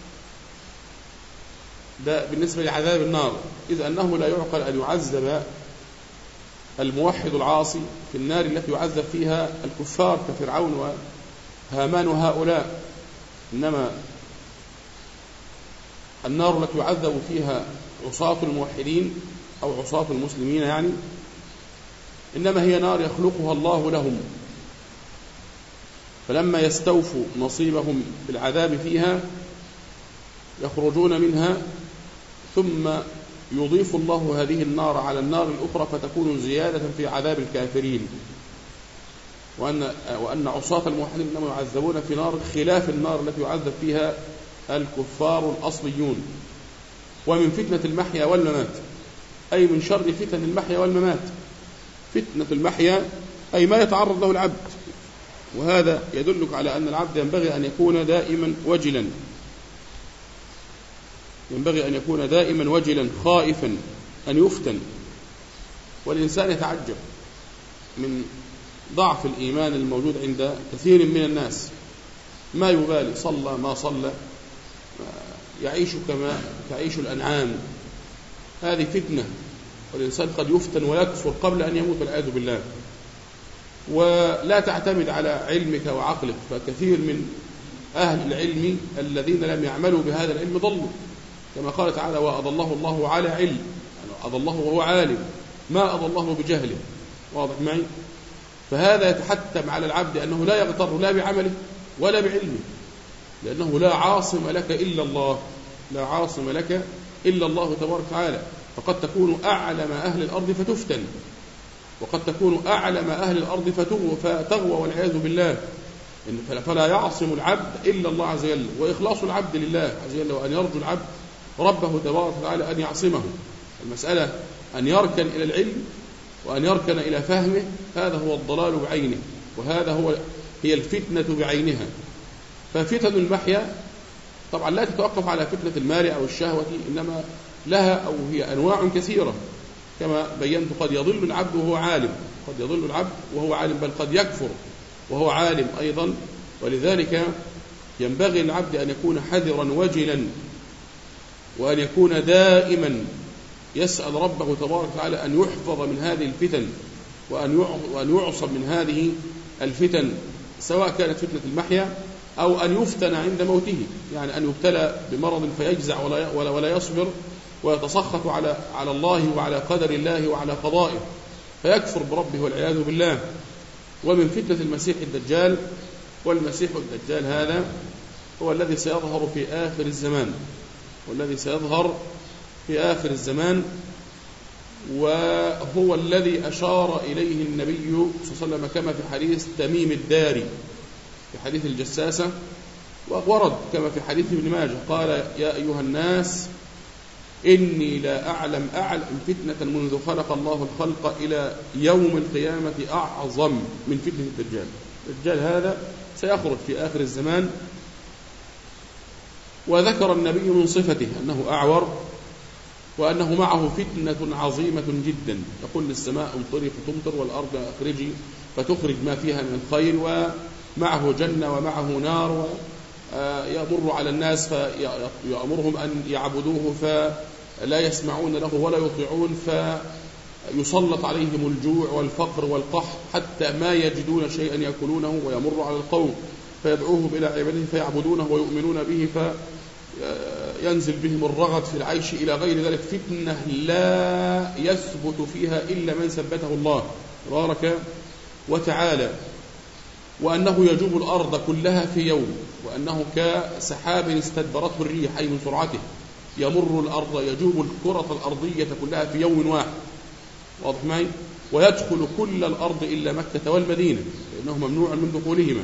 ده بالنسبة لعذاب النار، إذ أنه لا يعقل أن يعذب الموحد العاصي في النار التي يعذب فيها الكفار كفرعون وهامان وهؤلاء، إنما النار التي يعذب فيها عصاة الموحدين أو عصاة المسلمين يعني، إنما هي نار يخلقها الله لهم، فلما يستوفوا نصيبهم بالعذاب فيها يخرجون منها، ثم يضيف الله هذه النار على النار الأخرى فتكون زيادة في عذاب الكافرين، وأن, وأن عصاة الموحدين إنما يعذبون في نار خلاف النار التي يعذب فيها الكفار الأصليون. ومن فتنة المحيا والممات، أي من شر فتن المحيا والممات. فتنة المحيا أي ما يتعرض له العبد، وهذا يدلك على أن العبد ينبغي أن يكون دائما وجلا، ينبغي أن يكون دائما وجلا خائفا أن يفتن. والإنسان يتعجب من ضعف الإيمان الموجود عند كثير من الناس، ما يبالي صلى ما صلى، يعيش كما تعيش الأنعام. هذه فتنة، والإنسان قد يفتن ويكفر قبل أن يموت والعياذ بالله. ولا تعتمد على علمك وعقلك، فكثير من أهل العلم الذين لم يعملوا بهذا العلم ضلوا، كما قال تعالى وأضله الله على علم، يعني أضله وهو عالم، ما أضله بجهله. واضح معي؟ فهذا يتحتم على العبد أنه لا يغتر لا بعمله ولا بعلمه، لأنه لا عاصم لك إلا الله، لا عاصم لك إلا الله تبارك وتعالى. فقد تكون أعلم أهل الأرض فتفتن، وقد تكون أعلم أهل الأرض فتغوى والعياذ بالله. فلا يعصم العبد إلا الله عز وجل، وإخلاص العبد لله عز وجل، وأن يرجو العبد ربه تبارك وتعالى أن يعصمه. المسألة أن يركن إلى العلم وأن يركن إلى فهمه، هذا هو الضلال بعينه، وهذا هو هي الفتنة بعينها. ففتن المحيا طبعا لا تتوقف على فتنة المال أو الشهوة، إنما لها أو هي أنواع كثيرة كما بينت. قد يضل العبد وهو عالم، قد يضل العبد وهو عالم، بل قد يكفر وهو عالم أيضا. ولذلك ينبغي العبد أن يكون حذرا وجلا، وأن يكون دائما يسأل ربه تبارك وتعالى أن يحفظ من هذه الفتن، وأن يعصم من هذه الفتن، سواء كانت فتنة المحيا أو أن يفتن عند موته، يعني أن يبتلى بمرض فيجزع ولا ولا ولا يصبر ويتسخط على على الله وعلى قدر الله وعلى قضائه فيكفر بربه والعياذ بالله. ومن فتنة المسيح الدجال، والمسيح الدجال هذا هو الذي سيظهر في آخر الزمان، والذي سيظهر في آخر الزمان، وهو الذي أشار إليه النبي صلى الله عليه وسلم كما في حديث تميم الداري في حديث الجساسة، وورد كما في حديث ابن ماجه قال يا أيها الناس إني لا أعلم أعلم فتنة منذ خلق الله الخلق إلى يوم القيامة أعظم من فتنة الدجال. الدجال هذا سيخرج في آخر الزمان، وذكر النبي من صفته أنه أعور، وأنه معه فتنة عظيمة جدا، يقول للسماء امطري فتمطر والأرض أخرجي فتخرج ما فيها من الخير، ومعه جنة ومعه نار، ويمر على الناس فيأمرهم أن يعبدوه فلا يسمعون له ولا يطيعون، فيسلط عليهم الجوع والفقر والقحط حتى ما يجدون شيئا يأكلونه، ويمر على القوم فيدعوهم إلى عباده فيعبدونه ويؤمنون به، فينزل بهم الرغد في العيش إلى غير ذلك. فتنة لا يثبت فيها إلا من ثبته الله تبارك وتعالى، وأنه يجوب الأرض كلها في يوم، وأنه كسحاب استدبرته الريح أي من سرعته يمر الأرض، يجوب الكرة الأرضية كلها في يوم واحد. واضح معي؟ ويدخل كل الأرض إلا مكة والمدينة لأنه ممنوع من دخولهما،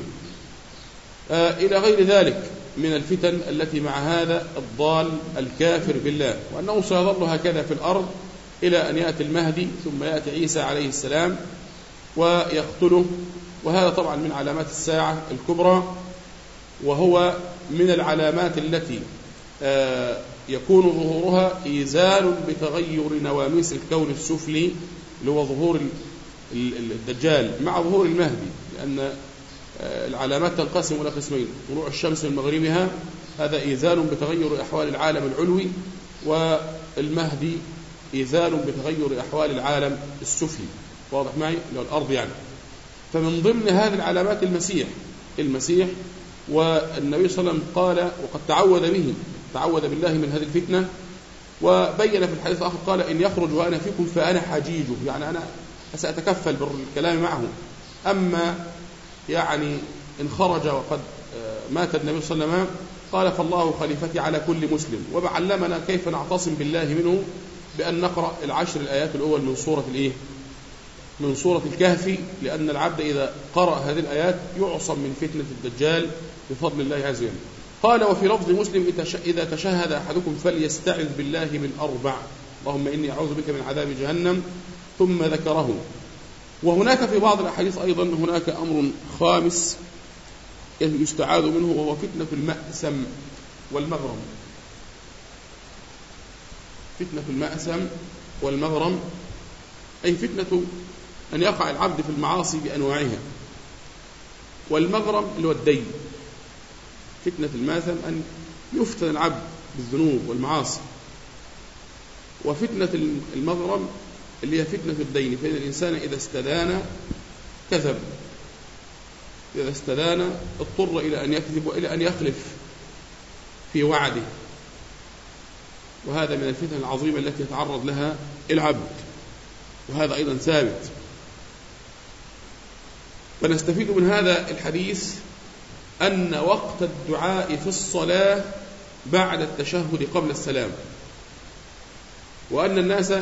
آه إلى غير ذلك من الفتن التي مع هذا الضال الكافر بالله، وأنه سيظل هكذا في الأرض إلى أن يأتي المهدي، ثم يأتي عيسى عليه السلام ويقتله. وهذا طبعا من علامات الساعة الكبرى، وهو من العلامات التي آه يكون ظهورها إيزال بتغير نواميس الكون السفلي، اللي هو ظهور الدجال مع ظهور المهدي، لأن العلامات تنقسم إلى قسمين: طلوع الشمس من مغربها، هذا إيزال بتغير أحوال العالم العلوي، والمهدي إيزال بتغير أحوال العالم السفلي. واضح معي؟ الأرض يعني. فمن ضمن هذه العلامات المسيح المسيح والنبي صلى الله عليه وسلم قال وقد تعوذ به تعوذ بالله من هذه الفتنة، وبين في الحديث الآخر قال إن يخرج وأنا فيكم فأنا حجيجه، يعني أنا سأتكفل بالكلام معه. أما يعني إن خرج وقد مات النبي صلى الله عليه وسلم قال فالله خليفتي على كل مسلم. وعلمنا كيف نعتصم بالله منه بأن نقرأ العشر الآيات الأول من سورة الإيه؟ من سورة الكهف، لأن العبد إذا قرأ هذه الآيات يعصم من فتنة الدجال بفضل الله عز وجل. قال وفي لفظ مسلم إذا تشهد أحدكم فليستعذ بالله من أربع، اللهم إني أعوذ بك من عذاب جهنم، ثم ذكره. وهناك في بعض الأحاديث أيضا هناك أمر خامس يستعاذ منه، وهو فتنة المأسم والمغرم. فتنة المأسم والمغرم أي فتنة أن يقع العبد في المعاصي بأنواعها، والمغرم اللي هو الدين. فتنة الماثم أن يفتن العبد بالذنوب والمعاصي، وفتنة المغرم اللي هي فتنة الدين، فإن الإنسان إذا استدان كذب، إذا استدان اضطر إلى أن يكذب وإلى أن يخلف في وعده، وهذا من الفتن العظيمة التي يتعرض لها العبد، وهذا أيضا ثابت. فنستفيد من هذا الحديث أن وقت الدعاء في الصلاة بعد التشهد قبل السلام، وأن الناس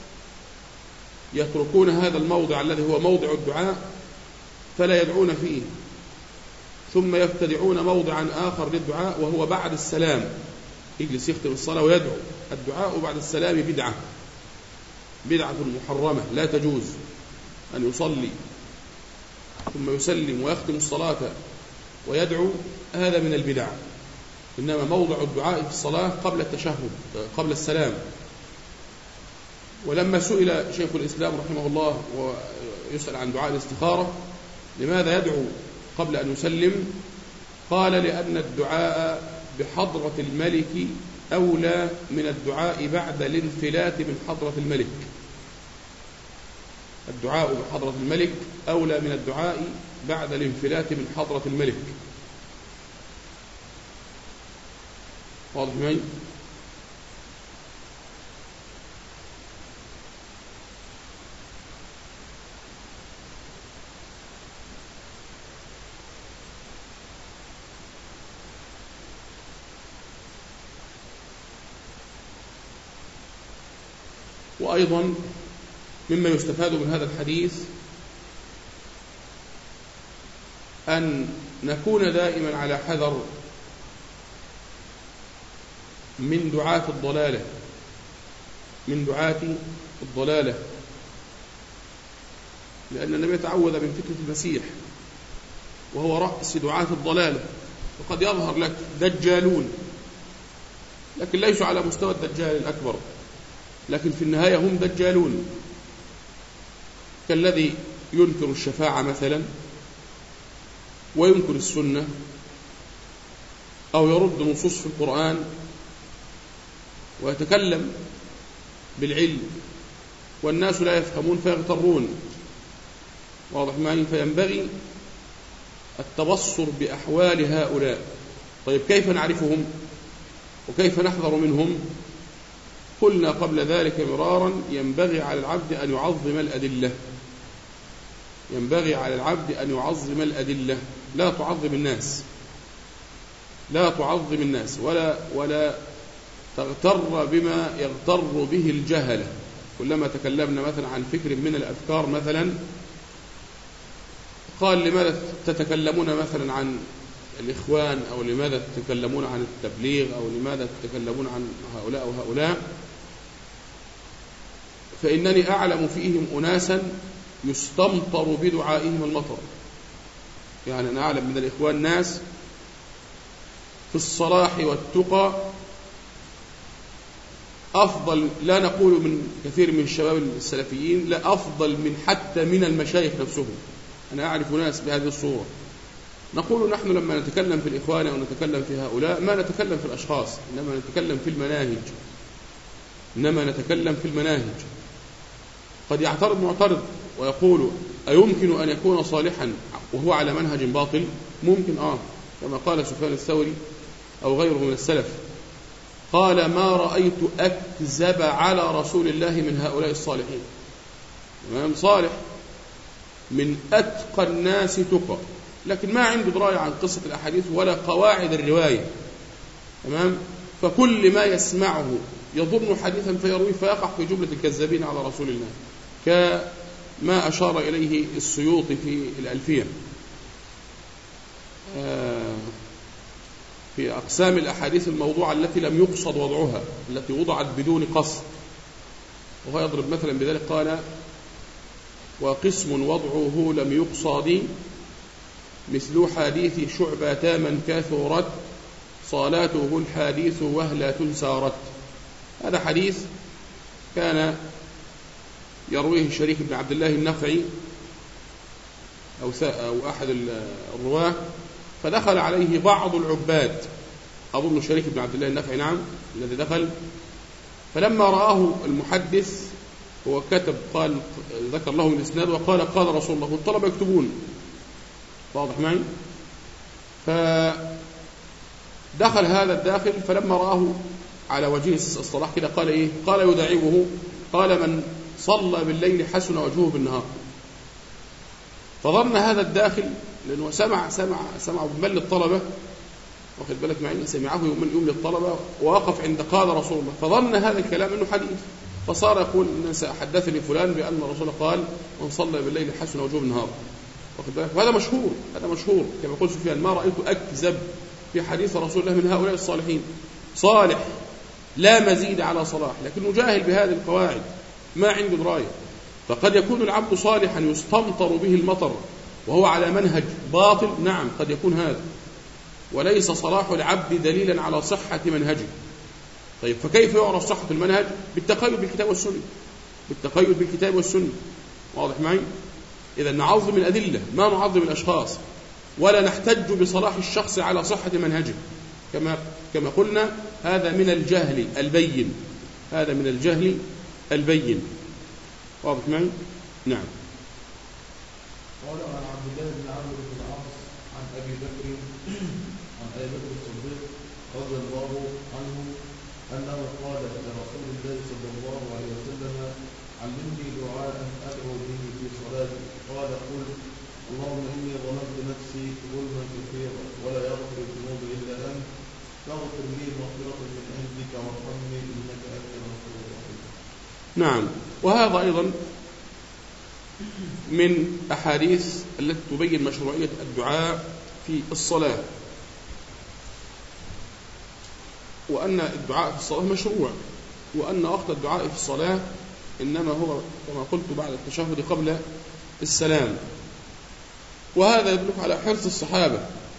يتركون هذا الموضع الذي هو موضع الدعاء فلا يدعون فيه، ثم يبتدعون موضعا آخر للدعاء وهو بعد السلام، يجلس يختم الصلاة ويدعو. الدعاء بعد السلام بدعة، بدعة محرمة لا تجوز أن يصلي ثم يسلم ويختم الصلاة ويدعو، هذا من البدع. إنما موضع الدعاء في الصلاة قبل التشهد قبل السلام. ولما سئل شيخ الإسلام رحمه الله ويسأل عن دعاء الاستخارة لماذا يدعو قبل أن يسلم، قال لأن الدعاء بحضرة الملك أولى من الدعاء بعد الانفلات من حضرة الملك. الدعاء بحضرة الملك أولى من الدعاء بعد الانفلات من حضرة الملك. واضح معي؟ وأيضا مما يستفاد من هذا الحديث أن نكون دائما على حذر من دعاة الضلالة، من دعاة الضلالة، لأن النبي تعوذ من فتنة المسيح وهو رأس دعاة الضلالة. وقد يظهر لك دجالون لكن ليسوا على مستوى الدجال الأكبر، لكن في النهاية هم دجالون، كالذي ينكر الشفاعة مثلا وينكر السنة أو يرد نصوص في القرآن ويتكلم بالعلم والناس لا يفهمون فيغترون. واضح معي؟ فينبغي التبصر بأحوال هؤلاء. طيب كيف نعرفهم وكيف نحذر منهم؟ قلنا قبل ذلك مرارا ينبغي على العبد أن يعظم الأدلة، ينبغي على العبد أن يعظم الأدلة، لا تعظم الناس، لا تعظم الناس ولا ولا تغتر بما يغتر به الجهلة. كلما تكلمنا مثلا عن فكر من الأفكار مثلا قال لماذا تتكلمون مثلا عن الإخوان، أو لماذا تتكلمون عن التبليغ، أو لماذا تتكلمون عن هؤلاء وهؤلاء، فإنني أعلم فيهم أناسا يستمطر بدعائهم المطر. يعني أنا أعلم من الإخوان ناس في الصلاح والتقى أفضل، لا نقول من كثير من الشباب السلفيين، لا أفضل من حتى من المشايخ نفسهم. أنا أعرف ناس بهذه الصورة. نقول نحن لما نتكلم في الإخوان أو نتكلم في هؤلاء ما نتكلم في الأشخاص، إنما نتكلم في المناهج، إنما نتكلم في المناهج. قد يعترض معترض ويقول أيمكن أن يكون صالحا وهو على منهج باطل؟ ممكن، آه كما قال سفيان الثوري أو غيره من السلف، قال ما رأيت أكذب على رسول الله من هؤلاء الصالحين. تمام، صالح من أتقى الناس تقى، لكن ما عنده دراية عن قصة الأحاديث ولا قواعد الرواية. تمام، فكل ما يسمعه يظن حديثا فيرويه فيقع في جملة الكذابين على رسول الله، كما أشار إليه السيوطي في الألفية في أقسام الأحاديث الموضوعة التي لم يقصد وضعها، التي وضعت بدون قصد. وهو يضرب مثلا بذلك قال وقسم وضعه لم يقصد مثل حديث شعبة تاما كثرت صلاته الحديث وهلة سارت. هذا حديث كان يرويه شريك بن عبد الله النخعي أو, أو أحد الرواه، فدخل عليه بعض العباد، أظن شريك بن عبد الله النخعي، نعم الذي دخل، فلما رآه المحدث هو كتب قال ذكر لهم الإسناد وقال قال رسول الله والطلبة يكتبون. واضح معي؟ فدخل هذا الداخل فلما رآه على وجه الصلاح كده قال إيه؟ قال يداعبه قال من صلى بالليل حسن وجهه بالنهار. فظن هذا الداخل لأنه سمع سمع سمع بمل الطلبة، واخد بالك معي، سمعه يوم يوم للطلبة ووقف عند قال رسول الله، فظن هذا الكلام إنه حديث، فصار يقول إن حدثني فلان بأن الرسول قال من صلى بالليل حسن وجهه بالنهار. واخد بالك؟ وهذا مشهور، هذا مشهور كما يقول سفيان ما رأيت أكذب في حديث رسول الله من هؤلاء الصالحين. صالح لا مزيد على صلاح، لكنه جاهل بهذه القواعد ما عنده دراية. فقد يكون العبد صالحا يستمطر به المطر وهو على منهج باطل، نعم قد يكون هذا، وليس صلاح العبد دليلا على صحة منهجه. طيب فكيف يعرف صحة المنهج؟ بالتقيد بالكتاب والسنة، بالتقيد بالكتاب والسنة. واضح معي؟ إذا نعظم الأدلة ما نعظم الأشخاص، ولا نحتج بصلاح الشخص على صحة منهجه، كما كما قلنا هذا من الجهل البين، هذا من الجهل البين. واضح معي؟ نعم.
قال عن عبد الله بن عمرو بن العاص عن أبي بكر عن أبي بكر الصديق رضي الله عنه أنه قال لرسول الله صلى الله عليه وسلم علمني دعاء أدعو به في صلاتي، قال قل اللهم إني ظلمت نفسي ظلما كثيرا ولا يغفر الذنوب إلا أنت فاغفر لي مغفرة من عندك وارحمني إنك أنت الغفور الرحيم.
نعم. وهذا أيضا من أحاديث التي تبين مشروعية الدعاء في الصلاة، وأن الدعاء في الصلاة مشروع، وأن وقت الدعاء في الصلاة إنما هو كما قلت بعد التشهد قبل السلام. وهذا يدل على حرص الصحابة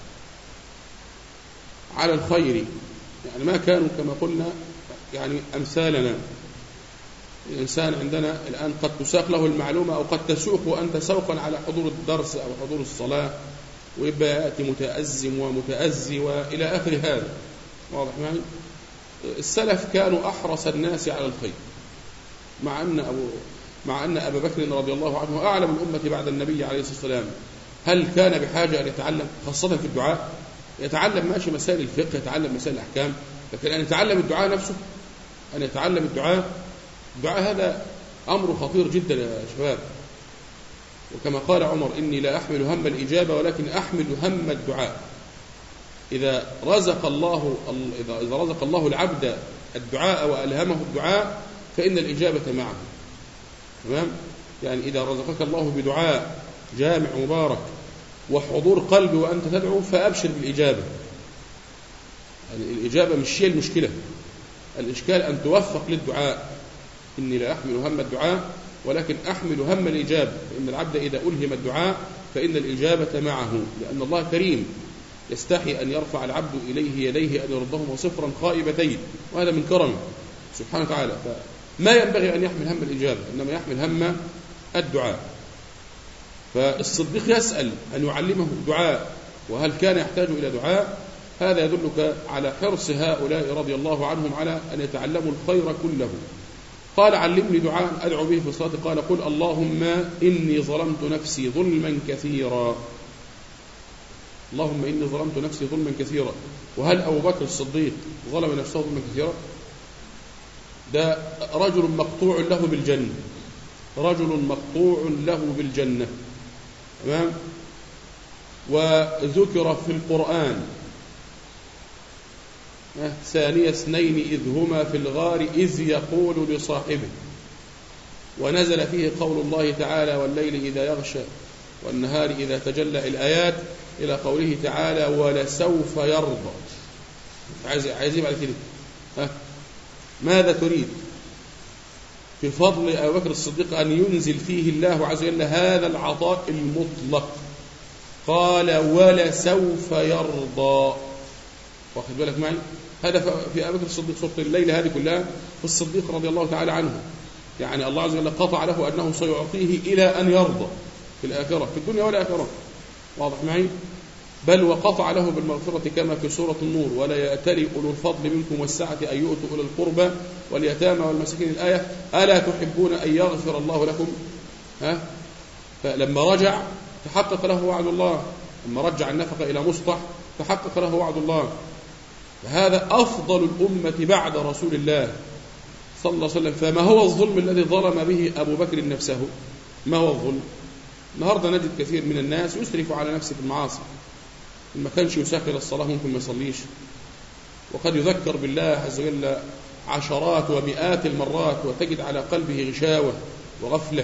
على الخير، يعني ما كانوا كما قلنا يعني أمثالنا. الإنسان عندنا الآن قد تساق له المعلومة أو قد تسوق وأنت سوقا على حضور الدرس أو حضور الصلاة، ويبقى يأتي متأزم ومتأزي وإلى آخر هذا. واضح معي؟ السلف كانوا أحرص الناس على الخير، مع أن أبو مع أن أبا بكر رضي الله عنه أعلم الأمة بعد النبي عليه الصلاة والسلام، هل كان بحاجة أن يتعلم خاصة في الدعاء؟ يتعلم ماشي مسائل الفقه، يتعلم مسائل الأحكام، لكن أن يتعلم الدعاء نفسه، أن يتعلم الدعاء الدعاء هذا أمر خطير جدا يا شباب. وكما قال عمر إني لا أحمل هم الإجابة ولكن أحمل هم الدعاء. إذا رزق الله إذا رزق الله العبد الدعاء وألهمه الدعاء فإن الإجابة معه. تمام؟ يعني إذا رزقك الله بدعاء جامع مبارك وحضور قلب وأنت تدعو فأبشر بالإجابة. يعني الإجابة مش هي المشكلة، الإشكال أن توفق للدعاء. إني لا أحمل هم الدعاء ولكن أحمل هم الإجابة، فإن العبد إذا ألهم الدعاء فإن الإجابة معه، لأن الله كريم يستحي أن يرفع العبد إليه يديه أن يردهما صفرا خائبتين، وهذا من كرمه سبحانه وتعالى. فما ينبغي أن يحمل هم الإجابة، إنما يحمل هم الدعاء. فالصديق يسأل أن يعلمه الدعاء، وهل كان يحتاج إلى دعاء؟ هذا يدلك على حرص هؤلاء رضي الله عنهم على أن يتعلموا الخير كله. قال علمني دعاء أدعو به في الصلاة، قال قل اللهم إني ظلمت نفسي ظلما كثيرا. اللهم إني ظلمت نفسي ظلما كثيرا. وهل أبو بكر الصديق ظلم نفسه ظلما كثيرا؟ ده رجل مقطوع له بالجنة، رجل مقطوع له بالجنة. تمام؟ وذكر في القرآن ثاني اثنين إذ هما في الغار إذ يقول لصاحبه، ونزل فيه قول الله تعالى والليل إذا يغشى والنهار إذا تجلى، الآيات إلى قوله تعالى ولسوف يرضى. عايز عايز بعد كده ها ماذا تريد؟ في فضل أبي بكر الصديق أن ينزل فيه الله عز وجل هذا العطاء المطلق. قال ولسوف يرضى. واخد بالك معي؟ هذا في أبي بكر الصديق. سورة الليل هذه كلها في الصديق رضي الله تعالى عنه، يعني الله عز وجل قطع له أنه سيعطيه إلى أن يرضى في الآخرة، في الدنيا والآخرة. واضح معي؟ بل وقطع له بالمغفرة كما في سورة النور: ولا يأتلي أولو الفضل منكم والسعة أن يؤتوا أولي القربى واليتامى والمساكين. الآية: ألا تحبون أن يغفر الله لكم؟ ها؟ فلما رجع تحقق له وعد الله، لما رجع النفقة إلى مصطح تحقق له وعد الله. فهذا أفضل الأمة بعد رسول الله صلى الله عليه وسلم. فما هو الظلم الذي ظلم به أبو بكر نفسه؟ ما هو الظلم؟ النهاردة نجد كثير من الناس يسرف على نفسه في المعاصي، ما كانش يسخر الصلاة ممكن ما يصليش، وقد يذكر بالله عز وجل عشرات ومئات المرات وتجد على قلبه غشاوة وغفلة.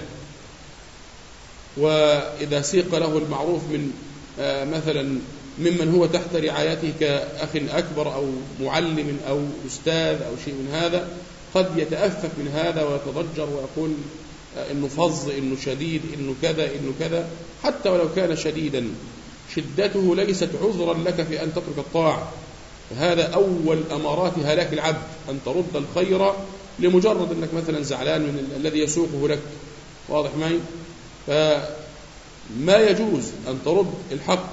وإذا سيق له المعروف من آه مثلا ممن هو تحت رعايته كأخ أكبر أو معلم أو أستاذ أو شيء من هذا، قد يتأفف من هذا ويتضجر ويقول آه إنه فظ، إنه شديد، إنه كذا، إنه كذا. حتى ولو كان شديدا شدته ليست عذرا لك في أن تترك الطاعة. فهذا أول أمارات هلاك العبد، أن ترد الخير لمجرد أنك مثلا زعلان من الذي يسوقه لك. واضح معي؟ فما يجوز أن ترد الحق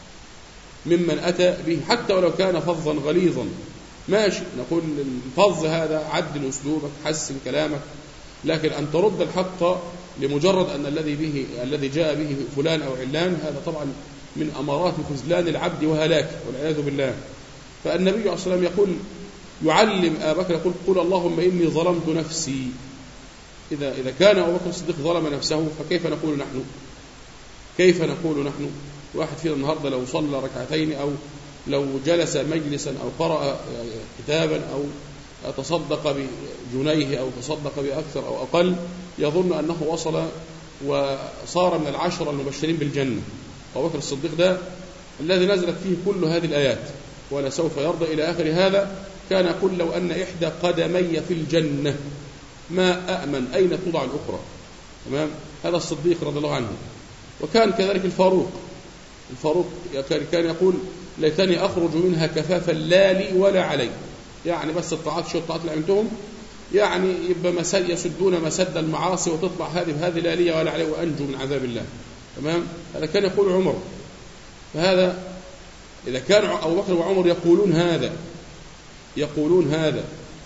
ممن أتى به حتى ولو كان فظا غليظا. ماشي، نقول الفظ هذا عدل أسلوبك، حسن كلامك، لكن أن ترد الحق لمجرد أن الذي به الذي جاء به فلان أو علان، هذا طبعا من أمارات خذلان العبد وهلاكه والعياذ بالله. فالنبي عليه الصلاة والسلام يقول، يعلم أبا بكر، يقول: قل اللهم إني ظلمت نفسي. إذا إذا كان أبو بكر الصديق ظلم نفسه فكيف نقول نحن؟ كيف نقول نحن؟ واحد فينا النهارده لو صلى ركعتين أو لو جلس مجلسا أو قرأ كتابا أو تصدق بجنيه أو تصدق بأكثر أو أقل، يظن أنه وصل وصار من العشرة المبشرين بالجنة. أبو بكر الصديق ده الذي نزلت فيه كل هذه الآيات: ولا سوف يرضى إلى آخر هذا. كان يقول: لو أن إحدى قدمي في الجنة ما أأمن أين توضع الأخرى. تمام؟ هذا الصديق رضي الله عنه. وكان كذلك الفاروق. الفاروق كان يقول: ليتني أخرج منها كفافا لا لي ولا علي. يعني بس الطاعات، شو الطاعات اللي عملتهم، يعني يبقى مسد يسدون مسد المعاصي وتطلع هذه بهذه لا لي ولا علي وأنجو من عذاب الله. تمام؟ هذا كان يقول عمر. فهذا إذا كان أبو بكر وعمر يقولون هذا يقولون هذا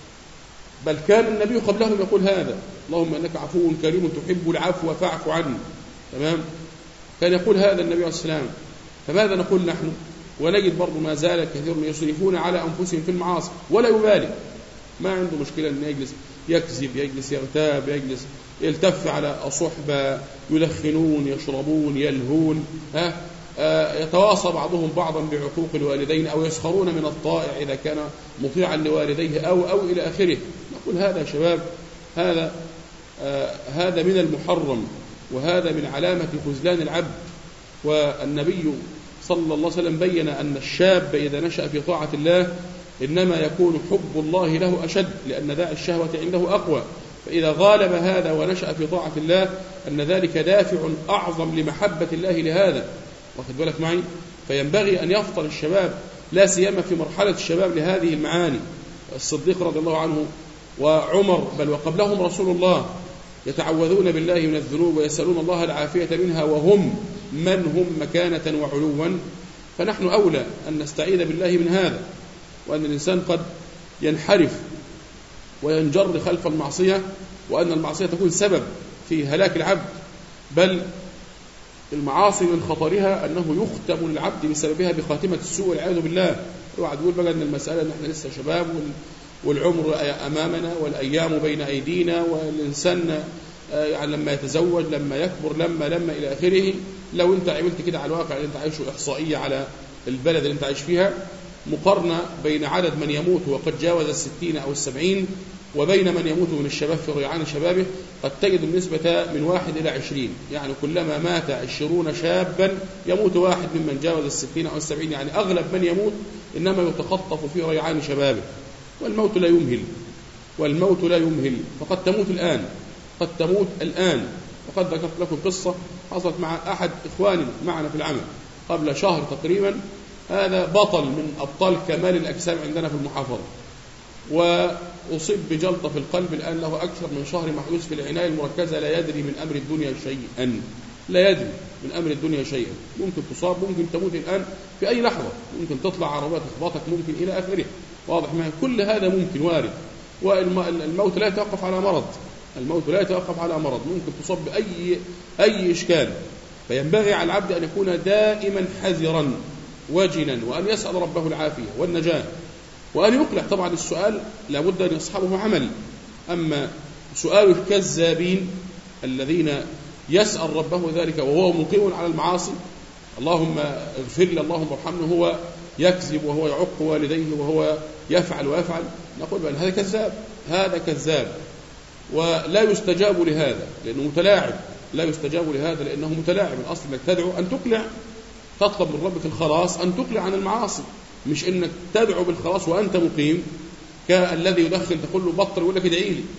بل كان النبي قبلهم يقول هذا: اللهم إنك عفو كريم تحب العفو فاعف عني. تمام؟ كان يقول هذا النبي عليه الصلاة والسلام. فماذا نقول نحن؟ ونجد برضو ما زال كثير من يسرفون على أنفسهم في المعاصي ولا يبالي، ما عنده مشكلة أن يجلس يكذب، يجلس يغتاب، يجلس يلتف على صحبة، يدخنون، يشربون، يلهون، ها آه يتواصى بعضهم بعضا بعقوق الوالدين، أو يسخرون من الطائع إذا كان مطيعا لوالديه أو أو إلى آخره. نقول هذا يا شباب، هذا آه هذا من المحرم، وهذا من علامة خذلان العبد. والنبي صلى الله عليه وسلم بين أن الشاب إذا نشأ في طاعة الله إنما يكون حب الله له أشد، لأن داعي الشهوة عنده أقوى. فإذا غالب هذا ونشأ في طاعة الله أن ذلك دافع أعظم لمحبة الله لهذا. واخد بالك معي؟ فينبغي أن يفطر الشباب، لا سيما في مرحلة الشباب، لهذه المعاني. الصديق رضي الله عنه وعمر بل وقبلهم رسول الله يتعوذون بالله من الذنوب ويسألون الله العافية منها وهم من هم مكانة وعلوا. فنحن أولى أن نستعيذ بالله من هذا، وأن الإنسان قد ينحرف وينجر خلف المعصية، وأن المعصية تكون سبب في هلاك العبد. بل المعاصي من خطرها أنه يختم العبد بسببها بخاتمة السوء والعياذ بالله. اوعى تقول بقى أن المسألة أن احنا لسه شباب والعمر أمامنا والأيام بين أيدينا، والإنسان يعني لما يتزوج، لما يكبر، لما لما إلى آخره. لو أنت عملت كده على الواقع اللي أنت عايشه، إحصائية على البلد اللي أنت عايش فيها، مقارنة بين عدد من يموت وقد جاوز الستين أو السبعين وبين من يموت من الشباب في ريعان شبابه، قد تجد النسبة من واحد إلى عشرين. يعني كلما مات عشرون شابا يموت واحد ممن جاوز الستين أو السبعين. يعني أغلب من يموت إنما يتخطف في ريعان شبابه. والموت لا يمهل، والموت لا يمهل. فقد تموت الآن، قد تموت الآن. وقد ذكرت لكم قصة حصلت مع أحد إخواني معنا في العمل قبل شهر تقريبا. هذا بطل من أبطال كمال الأجسام عندنا في المحافظة، وأصيب بجلطة في القلب. الآن له أكثر من شهر محبوس في العناية المركزة، لا يدري من أمر الدنيا شيئا، لا يدري. من أمر الدنيا شيئا، ممكن تصاب، ممكن تموت الآن في أي لحظة، ممكن تطلع عربية تخبطك، ممكن إلى آخره، واضح معي؟ كل هذا ممكن وارد. والموت لا يتوقف على مرض، الموت لا يتوقف على مرض، ممكن تصاب بأي أي إشكال. فينبغي على العبد أن يكون دائما حذرا وجلا، وأن يسأل ربه العافية والنجاة، وأن يقلع. طبعا السؤال لابد أن يصحبه عمل. أما سؤال الكذابين الذين يسأل ربه ذلك وهو مقيم على المعاصي، اللهم اغفر لي، اللهم ارحمني، هو يكذب وهو يعق والديه وهو يفعل ويفعل، نقول بأن هذا كذاب، هذا كذاب، ولا يستجاب لهذا لأنه متلاعب، لا يستجاب لهذا لأنه متلاعب. الأصل أنك تدعو أن تقلع، تطلب من ربك الخلاص، أن تقلع عن المعاصي، مش أنك تدعو بالخلاص وأنت مقيم كالذي يدخل تقول له بطل يقول لك ادعي لي.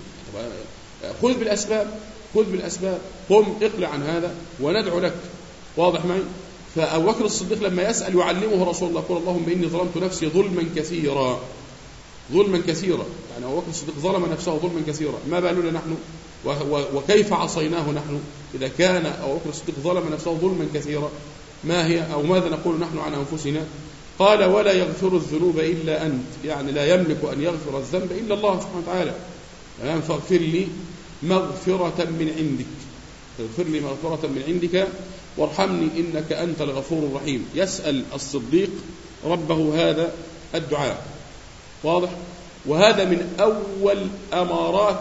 خذ بالأسباب، خذ بالأسباب، قم اقلع عن هذا وندعو لك، واضح معي؟ فأبو بكر الصديق لما يسأل يعلمه رسول الله يقول اللهم إني ظلمت نفسي ظلما كثيرا، ظلما كثيرا، يعني أبو بكر الصديق ظلم نفسه ظلما كثيرا، ما بالنا نحن وكيف عصيناه نحن إذا كان أبو بكر الصديق ظلم نفسه ظلما كثيرا؟ ما هي أو ماذا نقول نحن عن أنفسنا؟ قال ولا يغفر الذنوب إلا أنت، يعني لا يملك أن يغفر الذنب إلا الله سبحانه وتعالى، يعني فاغفر لي مغفرة من عندك، اغفر لي مغفرة من عندك وارحمني إنك أنت الغفور الرحيم. يسأل الصديق ربه هذا الدعاء، واضح؟ وهذا من أول أمارات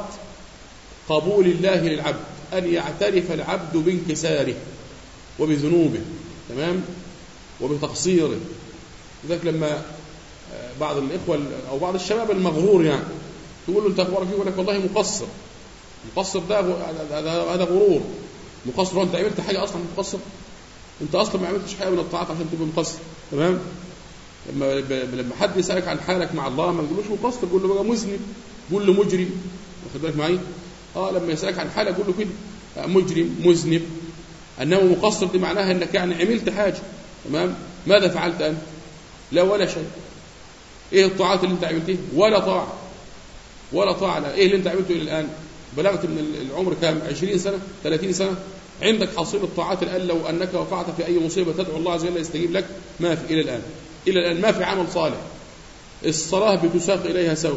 قبول الله للعبد، أن يعترف العبد بانكساره وبذنوبه، تمام، وبتقصيره. لذلك لما بعض الإخوة أو بعض الشباب المغرور يعني تقول له أنت أخبارك يقول لك والله مقصر، مقصر ده هذا غرور، مقصر وأنت عملت حاجة أصلا مقصر؟ أنت أصلا ما عملتش حاجة من الطاعات عشان تبقى مقصر، تمام؟ لما لما حد يسألك عن حالك مع الله ما تقولوش مقصر، تقول له بقى مذنب، قول له مجرم، واخد بالك معي؟ اه لما يسألك عن حالك قول له كده مجرم مذنب، أنه مقصر دي معناها أنك يعني عملت حاجة، تمام؟ ماذا فعلت أنت؟ لا ولا شيء. إيه الطاعات اللي أنت عملتها؟ ولا طاعة، ولا طاعة. لا. إيه اللي أنت عملته إلى الآن؟ بلغت من العمر كام؟ عشرين سنة، ثلاثين سنة، عندك حصيل الطاعات الآن لو أنك وقعت في أي مصيبة تدعو الله عز وجل يستجيب لك؟ ما في إلى الآن، إلى الآن ما في عمل صالح. الصلاة بتساق إليها سوق،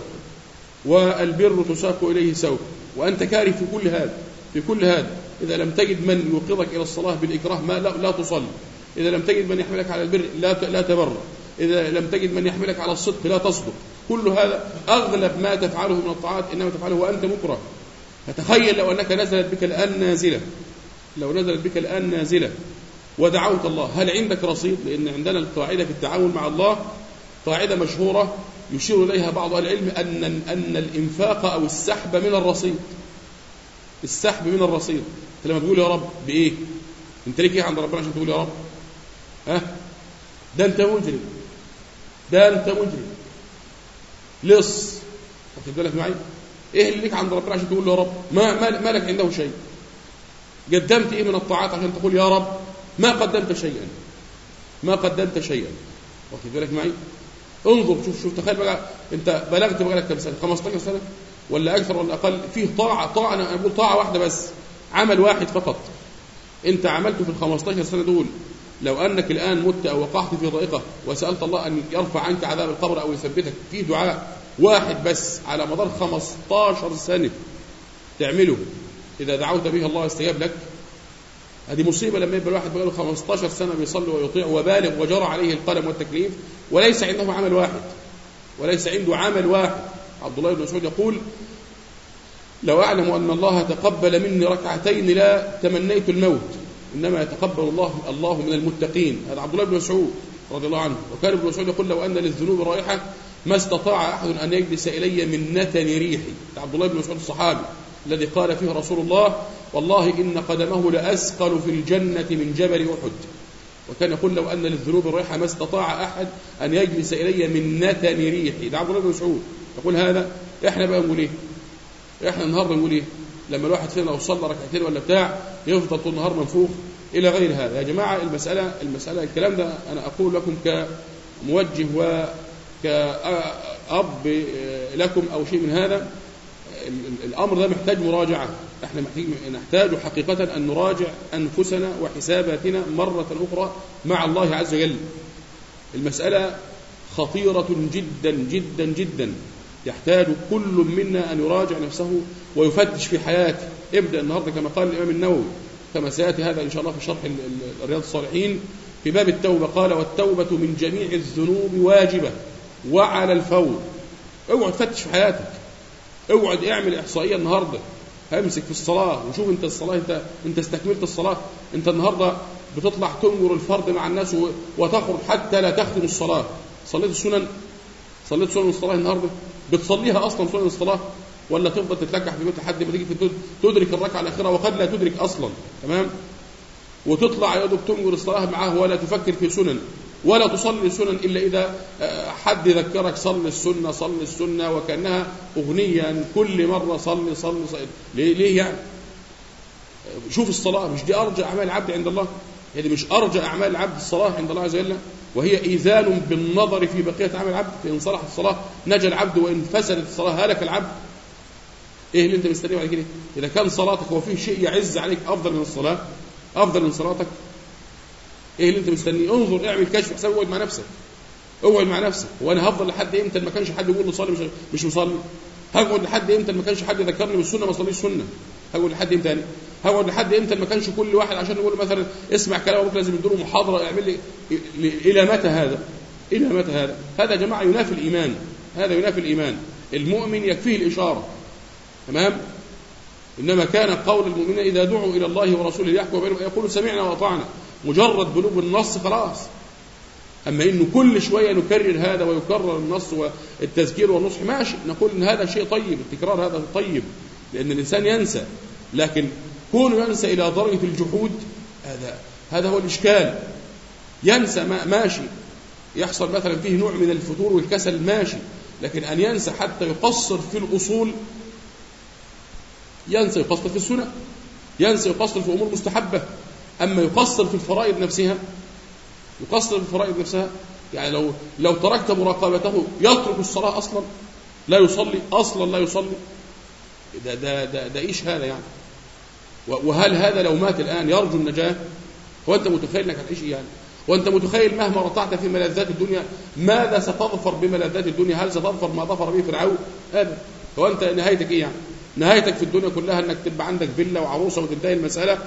والبر تساق إليه سوق، وأنت كاره في كل هذا، في كل هذا. إذا لم تجد من يوقظك إلى الصلاة بالإكراه ما لا, لا تصلي، إذا لم تجد من يحملك على البر لا لا تبر، إذا لم تجد من يحملك على الصدق لا تصدق. كل هذا أغلب ما تفعله من الطاعات إنما تفعله وأنت مكره. فتخيل لو أنك نزلت بك الآن نازلة، لو نزلت بك الآن نازلة ودعوت الله، هل عندك رصيد؟ لأن عندنا القاعدة في التعامل مع الله قاعدة مشهورة يشير إليها بعض أهل العلم أن أن الإنفاق أو السحب من الرصيد، السحب من الرصيد. أنت لما تقول يا رب بإيه؟ أنت ليك إيه عند ربنا عشان تقول يا رب؟ ها؟ ده أنت مجرم، ده أنت مجرم لص، واخد بالك معي؟ إيه اللي ليك عند ربنا عشان تقول له يا رب؟ ما ما لك عنده شيء. قدمت إيه من الطاعات عشان تقول يا رب؟ ما قدمت شيئا، ما قدمت شيئا، واخد بالك معي؟ انظر شوف شوف تخيل بقى انت بلغت بقى لك كم سنه؟ خمستاشر سنه ولا اكثر ولا اقل؟ فيه طاعه، طاعه انا اقول طاعه واحده بس، عمل واحد فقط انت عملته في ال خمستاشر سنه دول. لو انك الان مت او وقعت في ضائقه وسالت الله ان يرفع عنك عذاب القبر او يثبتك، في دعاء واحد بس على مدار خمستاشر سنه تعمله، اذا دعوت به الله استجاب لك. هذه مصيبة لما يبقى الواحد بقاله خمستاشر سنة بيصلي ويطيع وبالغ وجرى عليه القلم والتكليف وليس عنده عمل واحد، وليس عنده عمل واحد. عبد الله بن مسعود يقول لو أعلم أن الله تقبل مني ركعتين لا تمنيت الموت، إنما يتقبل الله الله من المتقين. هذا عبد الله بن مسعود رضي الله عنه. وكان ابن مسعود يقول لو أن للذنوب رائحة ما استطاع أحد أن يجلس إلي من نتن ريحي. عبد الله بن مسعود الصحابي الذي قال فيه رسول الله والله إن قدمه لأثقل في الجنة من جبل أحد. وكان يقول لو أن للذنوب رائحة ما استطاع أحد أن يجلس إلي من نتن ريحي. ده عبد الله بن مسعود يقول هذا. إحنا بقى نقول إيه؟ إحنا النهارده نقول إيه؟ لما الواحد فينا لو صلى ركعتين ولا بتاع يفضل طول النهار منفوخ إلى غير هذا. يا جماعة المسألة المسألة الكلام ده أنا أقول لكم كموجه وكأب لكم أو شيء من هذا. الأمر ده محتاج مراجعة. احنا نحتاج حقيقة أن نراجع أنفسنا وحساباتنا مرة أخرى مع الله عز وجل. المسألة خطيرة جدا جدا جدا، يحتاج كل منا أن يراجع نفسه ويفتش في حياته. ابدأ النهاردة كما قال الإمام النووي، كما سيأتي هذا إن شاء الله في شرح رياض الصالحين في باب التوبة، قال: والتوبة من جميع الذنوب واجبة وعلى الفور. اوعد تفتش في حياتك، اوعد اعمل إحصائية النهاردة، همسك في الصلاة وشوف انت الصلاة، انت انت استكملت الصلاة. انت النهاردة بتطلع تنجر الفرد مع الناس وتخرج حتى لا تختم الصلاة. صليت السنن، صليت سنن الصلاة النهاردة، بتصليها أصلا سنن الصلاة، ولا تفضل تتلكح في بيت لحد ما تيجي تدرك الركعة الأخيرة وقد لا تدرك أصلا، تمام؟ وتطلع يا دوب تنجر الصلاة معه ولا تفكر في سنن، ولا تصلي السنن إلا إذا حد ذكرك صل السنة صل السنة، وكأنها أغنية كل مرة صل صل صل. ليه, ليه يعني؟ شوف الصلاة، مش دي أرجى أعمال العبد عند الله؟ يعني مش أرجى أعمال العبد الصلاة عند الله عز وجل؟ وهي إيذان بالنظر في بقية أعمال العبد، فإن صلحت الصلاة نجا العبد، وإن فسدت الصلاة هلك العبد. إيه اللي أنت مستنيه على كده؟ إذا كان صلاتك هو فيه شيء يعز عليك أفضل من الصلاة، أفضل من صلاتك، إيه اللي أنت مستنيه؟ انظر، اعمل كشف حساب، اقعد مع نفسك، اقعد مع نفسك. وأنا هفضل لحد إمتى ما كانش حد يقول لي صلي مش مش مصلي؟ هقعد لحد إمتى ما كانش حد يذكرني بالسنة ما صليش سنة؟ هقعد لحد إمتى تاني؟ هقعد لحد إمتى ما كانش كل واحد عشان يقول مثلا اسمع كلام أبوك لازم يديله محاضرة يعمل لي؟ إلى متى هذا؟ إلى متى هذا؟ هذا يا جماعة ينافي الإيمان، هذا ينافي الإيمان. المؤمن يكفيه الإشارة، تمام؟ إنما كان قول المؤمنين إذا دعوا إلى الله ورسوله ليحكم بينهم يقولوا سمعنا وأطعنا، مجرد بلوغ النص خلاص. أما إنه كل شوية نكرر هذا ويكرر النص والتذكير والنصح، ماشي، نقول إن هذا شيء طيب، التكرار هذا طيب لأن الإنسان ينسى، لكن كونه ينسى إلى درجة الجحود هذا هذا هو الإشكال. ينسى ما ماشي، يحصل مثلا فيه نوع من الفتور والكسل ماشي، لكن أن ينسى حتى يقصر في الأصول، ينسى يقصر في السنة، ينسى يقصر في أمور مستحبة. أما يقصر في الفرائض نفسها، يقصر في الفرائض نفسها، يعني لو لو تركت مراقبته يترك الصلاة أصلا، لا يصلي أصلا، لا يصلي. ده ده ده, ده إيش هذا يعني؟ وهل هذا لو مات الآن يرجو النجاة؟ هو أنت متخيل أنك هتعيش يعني؟ وأنت متخيل مهما رطعت في ملذات الدنيا ماذا ستظفر بملذات الدنيا؟ هل ستظفر ما ظفر به فرعون؟ هذا هو أنت نهايتك إيه يعني؟ نهايتك في الدنيا كلها أنك تبقى عندك فيلا وعروسة وتنتهي المسألة،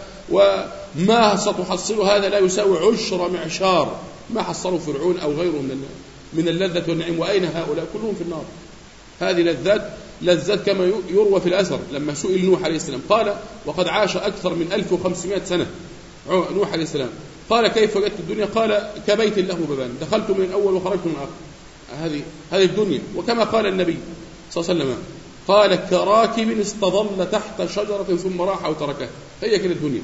وما ستحصله هذا لا يساوي عشر معشار ما حصله فرعون أو غيره من من اللذة والنعيم. وأين هؤلاء؟ كلهم في النار. هذه لذات لذات كما يروى في الأثر لما سئل نوح عليه السلام قال وقد عاش أكثر من ألف وخمسمائة سنة نوح عليه السلام، قال كيف وجدت الدنيا؟ قال كبيت له ببان، دخلت من الأول وخرجت من الآخر. هذه هذه الدنيا. وكما قال النبي صلى الله عليه وسلم قال كراكب استظل تحت شجرة ثم راح وتركها. هي كده الدنيا.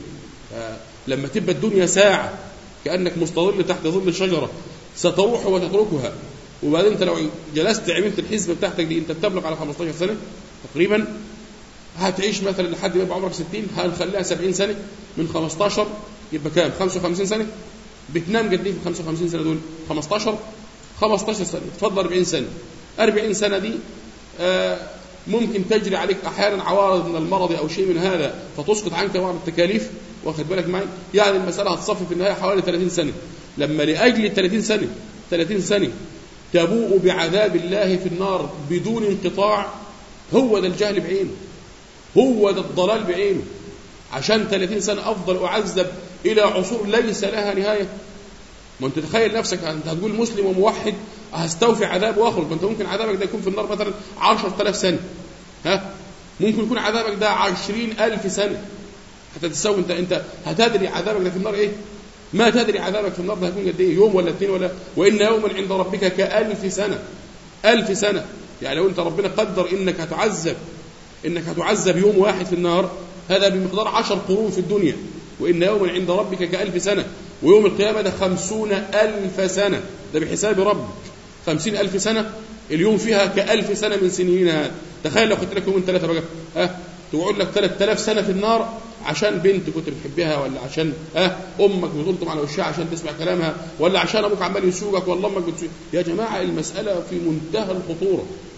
لما تبقى الدنيا ساعة كأنك مستظل تحت ظل الشجرة ستروح وتتركها، وبعدين انت لو جلست عملت الحسبة بتاعتك دي انت بتبلغ على خمسة عشر سنة تقريبا، هتعيش مثلا لحد ما يبقى عمرك ستين، هنخليها سبعين سنة، من خمسة عشر يبقى كام؟ خمسة وخمسين سنة. بتنام قد ايه في خمسة وخمسين سنة دول؟ خمسة عشر خمسة عشر سنة، تفضل أربعين سنة. أربعين سنة دي آه ممكن تجري عليك أحيانا عوارض من المرض أو شيء من هذا فتسقط عنك بعض التكاليف، واخد بالك معي؟ يعني المسألة هتصفي في النهاية حوالي ثلاثين سنة. لما لأجل ثلاثين سنة ثلاثين سنة تبوء بعذاب الله في النار بدون انقطاع، هو ده الجهل بعينه، هو ده الضلال بعينه. عشان ثلاثين سنة أفضل أعذب إلى عصور ليس لها نهاية. ما أنت تخيل نفسك أنت هتقول مسلم وموحد هستوفي عذاب وأخرج، ما أنت ممكن عذابك ده يكون في النار مثلا عشرة آلاف سنة، ها ممكن يكون عذابك ده عشرين ألف سنة. حتى تسوي أنت أنت هتدري عذابك ده في النار إيه؟ ما تدري عذابك في النار ده هيكون قد إيه؟ يوم ولا اثنين ولا وإن يوما عند ربك كألف سنة. ألف سنة يعني لو أنت ربنا قدر إنك هتعذب إنك هتعذب يوم واحد في النار، هذا بمقدار عشر قرون في الدنيا. وإن يوما عند ربك كألف سنة، ويوم القيامة ده خمسون ألف سنة، ده بحساب ربك خمسين ألف سنة، اليوم فيها كألف سنة من سنين. هذا تخيل لو خدت لك يومين ثلاثة بقى، ها تقعد لك ثلاثة آلاف سنة في النار عشان بنت كنت بتحبها، ولا عشان ها أمك بتلطم على وشها عشان تسمع كلامها، ولا عشان أبوك عمال يسوقك، ولا أمك بتسوق. يا جماعة المسألة في منتهى الخطورة،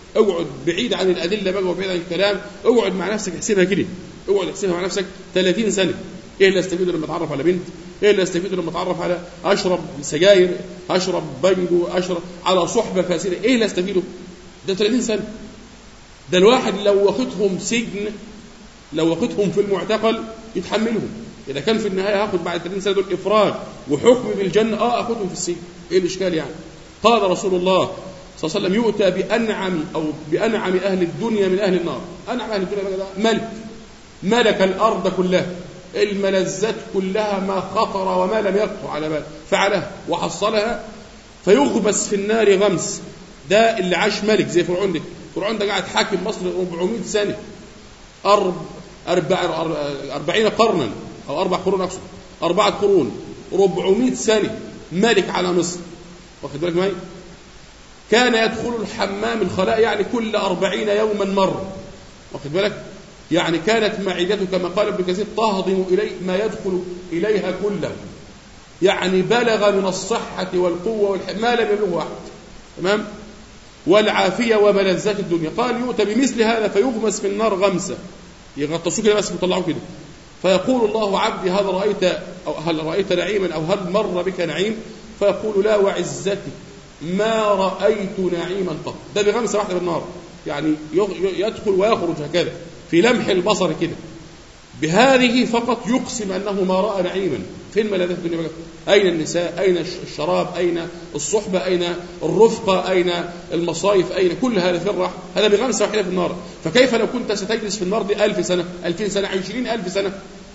اقعد بعيد عن الادله بقى وبعيد عن الكلام، اقعد مع نفسك احسبها كده، اقعد احسبها مع نفسك ثلاثين سنه. ايه اللي استفيده لما اتعرف على بنت؟ ايه اللي استفيده لما اتعرف على اشرب سجاير، اشرب بنجو، اشرب على صحبه فاسده؟ ايه اللي استفيده؟ ده ثلاثين سنه. ده الواحد لو واخدهم سجن، لو واخدهم في المعتقل يتحملهم. اذا كان في النهايه هاخد بعد ثلاثين سنه دول افراج وحكم بالجنه، اه اخدهم في السجن، ايه الاشكال يعني؟ قال رسول الله صلى الله عليه وسلم: يؤتى بانعم او بانعم اهل الدنيا من اهل النار. انعم اهل الدنيا بقى ده ملك، ملك الارض كلها، الملذات كلها ما خطر وما لم يخطر على بال فعلها وحصلها، فيغمس في النار غمس. ده اللي عاش ملك زي فرعون ده. فرعون ده قاعد حاكم مصر أربعمائة سنه، أرب أربع أربعين قرنا أو أربع قرون، أقصد أربعة قرون، أربعمائة سنة ملك على مصر. واخد بالك معي؟ كان يدخل الحمام الخلاء يعني كل أربعين يوما مرة. واخد بالك؟ يعني كانت معدته كما قال ابن كثير تهضم إليه ما يدخل إليها كله، يعني بلغ من الصحة والقوة والحماية ما لم يبلغه أحد. تمام؟ والعافية وملذات الدنيا. قال: يؤتى بمثل هذا فيغمس في النار غمسة، يغطسوه كده بس بيطلعوه كده، فيقول الله: عبدي هل رأيت أو هل رأيت نعيما أو هل مر بك نعيم؟ فيقول: لا وعزتي ما رأيت نعيما قط. ده بغمسة واحدة بالنار، يعني يدخل ويخرج هكذا في لمح البصر كده، بهذه فقط يقسم أنه ما رأى نعيما. فين ملذات الدنيا بقى؟ أين النساء؟ أين الشراب؟ أين الصحبة؟ أين الرفقة؟ أين المصايف؟ أين كل هذا في الراحة؟ هذا بغمسة واحدة في النار. فكيف لو كنت ستجلس في النار دي ألف سنة، ألفين سنة، عشرين ألف سنة؟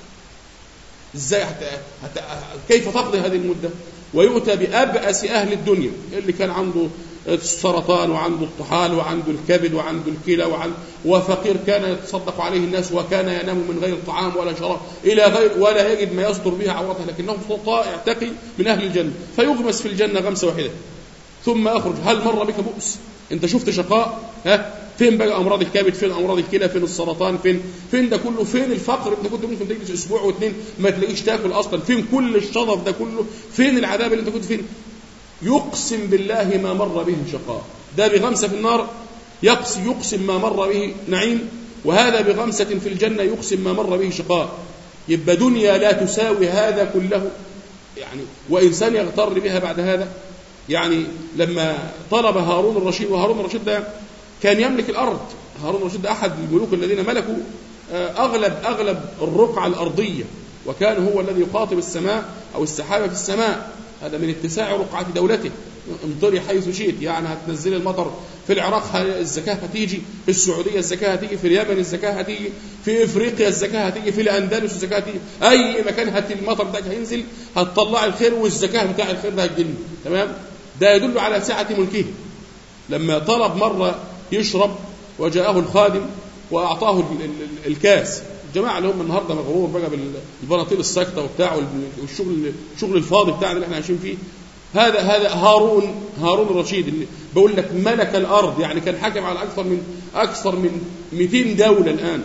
إزاي حتى حتى كيف تقضي هذه المدة؟ ويؤتى بأبأس أهل الدنيا، اللي كان عنده السرطان وعنده الطحال وعنده الكبد وعنده الكلى وعنده وفقير كان يتصدق عليه الناس وكان ينام من غير طعام ولا شراب إلى غير ولا يجد ما يستر به عورته، لكنه طائع تقي من أهل الجنة، فيغمس في الجنة غمسة واحدة ثم أخرج. هل مر بك بؤس؟ أنت شفت شقاء؟ ها؟ فين بقى أمراض الكبد؟ فين أمراض الكلى؟ فين السرطان؟ فين فين ده كله؟ فين الفقر؟ أنت كنت ممكن تجلس أسبوع واثنين ما تلاقيش تاكل أصلا. فين كل الشظف ده كله؟ فين العذاب اللي أنت كنت فين؟ يقسم بالله ما مر به شقاء. ده بغمسة في النار يقسم, يقسم ما مر به نعيم، وهذا بغمسة في الجنة يقسم ما مر به شقاء. يبقى دنيا لا تساوي هذا كله يعني، وإنسان يغتر بها بعد هذا. يعني لما طلب هارون الرشيد، وهارون الرشيد ده كان يملك الأرض، هارون الرشيد ده أحد الملوك الذين ملكوا أغلب أغلب الرقعة الأرضية، وكان هو الذي يخاطب السماء أو السحابة في السماء. هذا من اتساع رقعة دولته. امطري حيث شئت، يعني هتنزل المطر في العراق الزكاة هتيجي، في السعودية الزكاة هتيجي، في اليمن الزكاة هتيجي، في إفريقيا الزكاة هتيجي، في الأندلس الزكاة هتيجي، أي مكان هت المطر ده هينزل هتطلع الخير والزكاة بتاع الخير ده هتجيلنا. تمام؟ ده يدل على سعة ملكه. لما طلب مرة يشرب وجاءه الخادم وأعطاه الكاس، الجماعة اللي هم النهارده مغرور بقى بالبناطيل الساكتة وبتاع والشغل الشغل الفاضي بتاعنا اللي احنا عايشين فيه. هذا هذا هارون هارون الرشيد اللي بقول لك ملك الأرض، يعني كان حاكم على أكثر من أكثر من مئتين دولة الآن،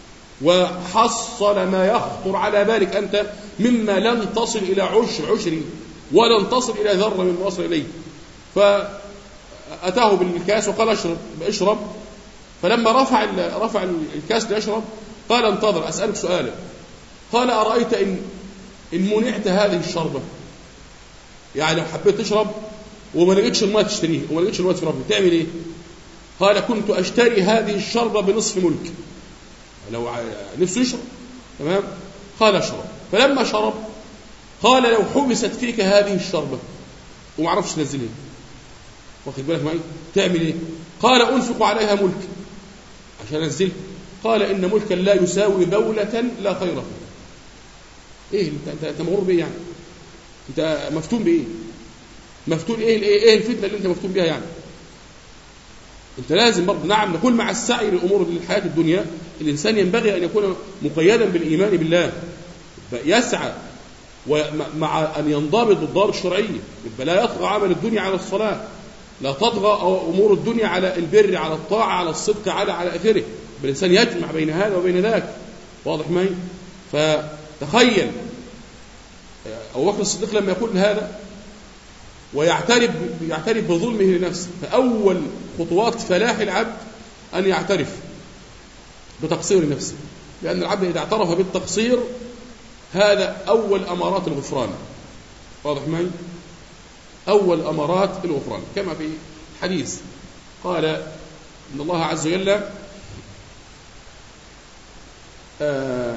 وحصل ما يخطر على بالك أنت مما لن تصل إلى عشر عشري ولن تصل إلى ذرة من وصل إليه. فأتاه بالكاس وقال اشرب اشرب. فلما رفع رفع الكاس ليشرب قال: انتظر أسألك سؤالا. قال: أرأيت إن إن منعت هذه الشربة، يعني لو حبيت تشرب وما لقيتش الماء تشتريه وما لقيتش الماء تشربه تعمل إيه؟ قال: كنت أشتري هذه الشربة بنصف ملك. لو نفسه يشرب. تمام؟ قال: اشرب. فلما شرب قال: لو حبست فيك هذه الشربة وما عرفش تنزلها، واخد بالك معي، تعمل إيه؟ قال: أنفق عليها ملك عشان أنزلها. قال: إن ملكا لا يساوي دولة لا خير فيها. إيه أنت أنت مغرور بإيه يعني؟ أنت مفتون بإيه؟ مفتون إيه إيه الفتنة اللي أنت مفتون بها يعني؟ أنت لازم برضه نعم نقول مع السعي للأمور للحياة الدنيا الإنسان ينبغي أن يكون مقيدا بالإيمان بالله، يسعى ومع أن ينضبط بالضوابط الشرعية. يبقى لا يطغى عمل الدنيا على الصلاة، لا تطغى أمور الدنيا على البر، على الطاعة، على الصدق، على على آخره. الإنسان يجمع بين هذا وبين ذاك. واضح معي؟ فتخيل أبو بكر الصديق لما يقول هذا ويعترف يعترف بظلمه لنفسه. فأول خطوات فلاح العبد أن يعترف بتقصير نفسه، لأن العبد إذا اعترف بالتقصير هذا أول أمارات الغفران. واضح معي؟ أول أمارات الغفران، كما في حديث قال إن الله عز وجل آه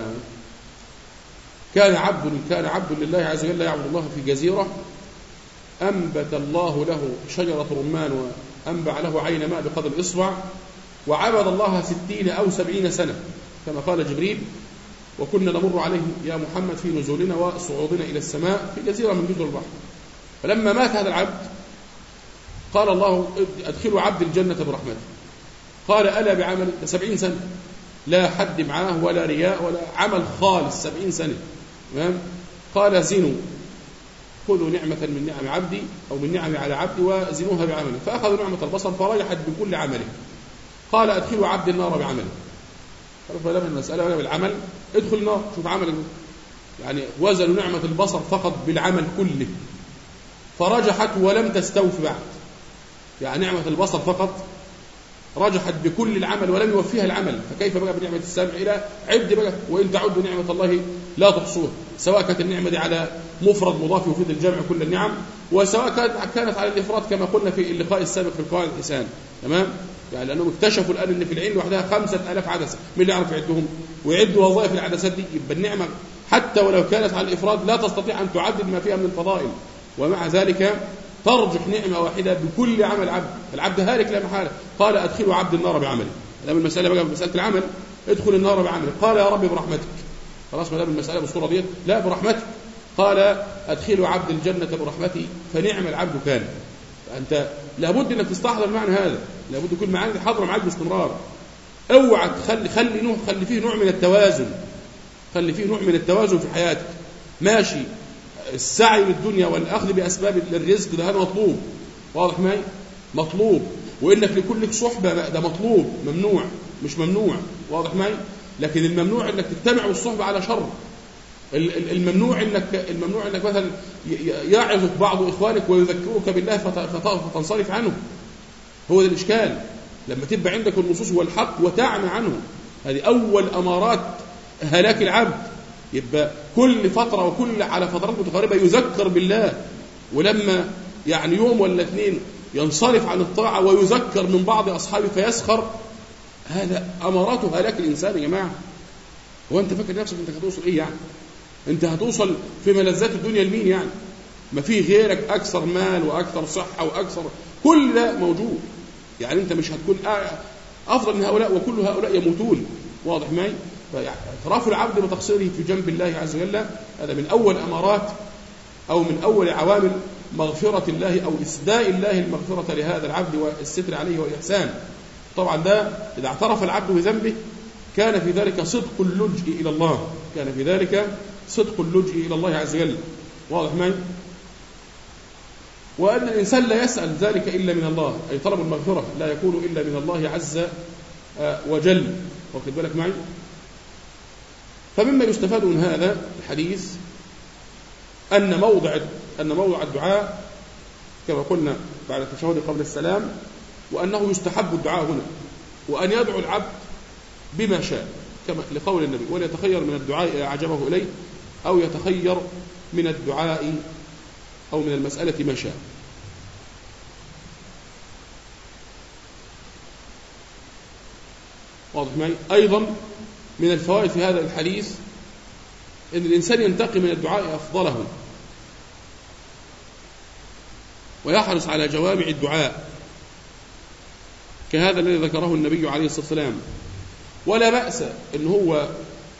كان عبد كان عبد لله عز وجل يعبد الله في جزيرة، أنبت الله له شجرة رمان وأنبع له عين ماء بقدر الإصبع، وعبد الله ستين أو سبعين سنة كما قال جبريل، وكنا نمر عليه يا محمد في نزولنا وصعودنا إلى السماء في جزيرة من جزر البحر. فلما مات هذا العبد قال الله أدخلوا عبد الجنة برحمته. قال ألا بعمل سبعين سنة، لا حد معاه ولا رياء ولا عمل خالص، سبعين سنة. قال زنوا، خذوا نعمة من نعم عبدي أو من نعم على عبدي وزنوها بعمله. فأخذوا نعمة البصر فرجحت بكل عمله. قال أدخلوا عبد النار بعمله. فلا من المسألة ولا بالعمل، ادخل النار شوف عملك. يعني وزنوا نعمة البصر فقط بالعمل كله فرجحت ولم تستوفي بعد. يعني نعمة البصر فقط رجحت بكل العمل ولم يوفيها العمل، فكيف بقى بنعمة السمع؟ إلى عد بقى، وإن تعدوا نعمة الله لا تحصوها، سواء كانت النعمة دي على مفرد مضاف يفيد الجمع كل النعم، وسواء كانت على الإفراد كما قلنا في اللقاء السابق في القواعد الإحسان. تمام؟ يعني لأنهم اكتشفوا الآن أن في العين لوحدها خمسة آلاف عدسة، مين اللي يعرف يعدهم ويعدوا وظائف العدسات دي؟ يبقى النعمة حتى ولو كانت على الإفراد لا تستطيع أن تعدد ما فيها من الفضائل، ومع ذلك ترجح نعمة واحدة بكل عمل عبد. العبد هالك لا محالة. قال أدخلوا عبد النار بعمله. دام المسألة بقى مسألة العمل، ادخل النار بعمله. قال يا رب برحمتك. خلاص ما دام المسألة بالصورة دي، لا برحمتك. قال أدخلوا عبد الجنة برحمتي، فنعم العبد كان. فأنت لابد أنك تستحضر المعنى هذا، لابد يكون معاني حاضرة معاك باستمرار. اوعى تخلي خلي نوع خلي فيه نوع من التوازن، خلي فيه نوع من التوازن في حياتك. ماشي، السعي للدنيا والأخذ بأسباب الرزق ده هذا مطلوب، واضح معي؟ مطلوب. وإنك لكل صحبة ده مطلوب، ممنوع مش ممنوع، واضح معي؟ لكن الممنوع إنك تجتمع بالصحبة على شر. الممنوع إنك الممنوع إنك مثلا يعظك بعض إخوانك ويذكروك بالله فتنصرف عنه. هو ده الإشكال، لما تبقى عندك النصوص والحق وتعمى عنه. هذه أول أمارات هلاك العبد. يبقى كل فترة وكل على فترات متقاربة يذكر بالله، ولما يعني يوم ولا اثنين ينصرف عن الطاعة ويذكر من بعض أصحابه فيسخر، هذا أمارات هلاك الإنسان يا جماعة. هو أنت فاكر نفسك أنت هتوصل إيه يعني؟ أنت هتوصل في ملذات الدنيا لمين يعني؟ ما في غيرك أكثر مال وأكثر صحة وأكثر، كل ده موجود. يعني أنت مش هتكون أفضل من هؤلاء، وكل هؤلاء يموتون، واضح معي؟ فاعتراف العبد بتقصيره في جنب الله عز وجل هذا من أول أمارات أو من أول عوامل مغفرة الله أو إسداء الله المغفرة لهذا العبد والستر عليه والإحسان. طبعا ده إذا اعترف العبد بذنبه كان في ذلك صدق اللجئ إلى الله، كان في ذلك صدق اللجئ إلى الله عز وجل، واضح معي؟ وأن الإنسان لا يسأل ذلك إلا من الله، أي طلب المغفرة لا يكون إلا من الله عز وجل، واخد بالك معي؟ فمما يستفاد من هذا الحديث أن موضع أن موضع الدعاء كما قلنا بعد التشهد قبل السلام، وأنه يستحب الدعاء هنا، وأن يدعو العبد بما شاء كما لقول النبي وليتخير من الدعاء أعجبه إليه، أو يتخير من الدعاء أو من المسألة ما شاء. واضح معي؟ أيضا من الفوائد في هذا الحديث أن الإنسان ينتقي من الدعاء أفضله، ويحرص على جوامع الدعاء كهذا الذي ذكره النبي عليه الصلاة والسلام. ولا بأس أن هو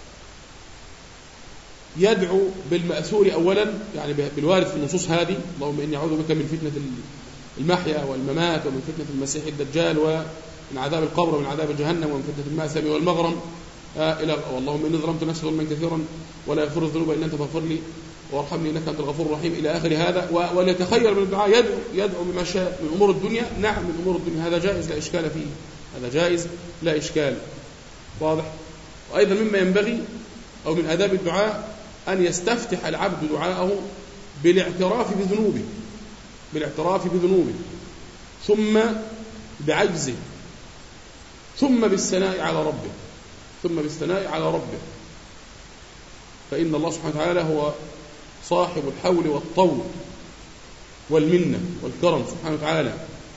يدعو بالمأثور أولا، يعني بالوارد في النصوص هذه، اللهم إني أعوذ بك من فتنة المحيا والممات ومن فتنة المسيح الدجال ومن عذاب القبر ومن عذاب جهنم ومن فتنة المأثم والمغرم آه إلى اللهم إني ظلمت نفسي ظلما كثيرا ولا يغفر الذنوب إلا أنت فاغفر لي وارحمني إنك أنت الغفور الرحيم إلى آخر هذا. وليتخير من الدعاء يدعو يدعو بما شاء من أمور الدنيا. نعم من أمور الدنيا، هذا جائز لا إشكال فيه، هذا جائز لا إشكال، واضح. وأيضا مما ينبغي أو من آداب الدعاء أن يستفتح العبد دعاءه بالاعتراف بذنوبه، بالاعتراف بذنوبه، ثم بعجزه، ثم بالثناء على ربه ثم بالثناء على ربه فإن الله سبحانه وتعالى هو صاحب الحول والطول والمنة والكرم سبحانه وتعالى.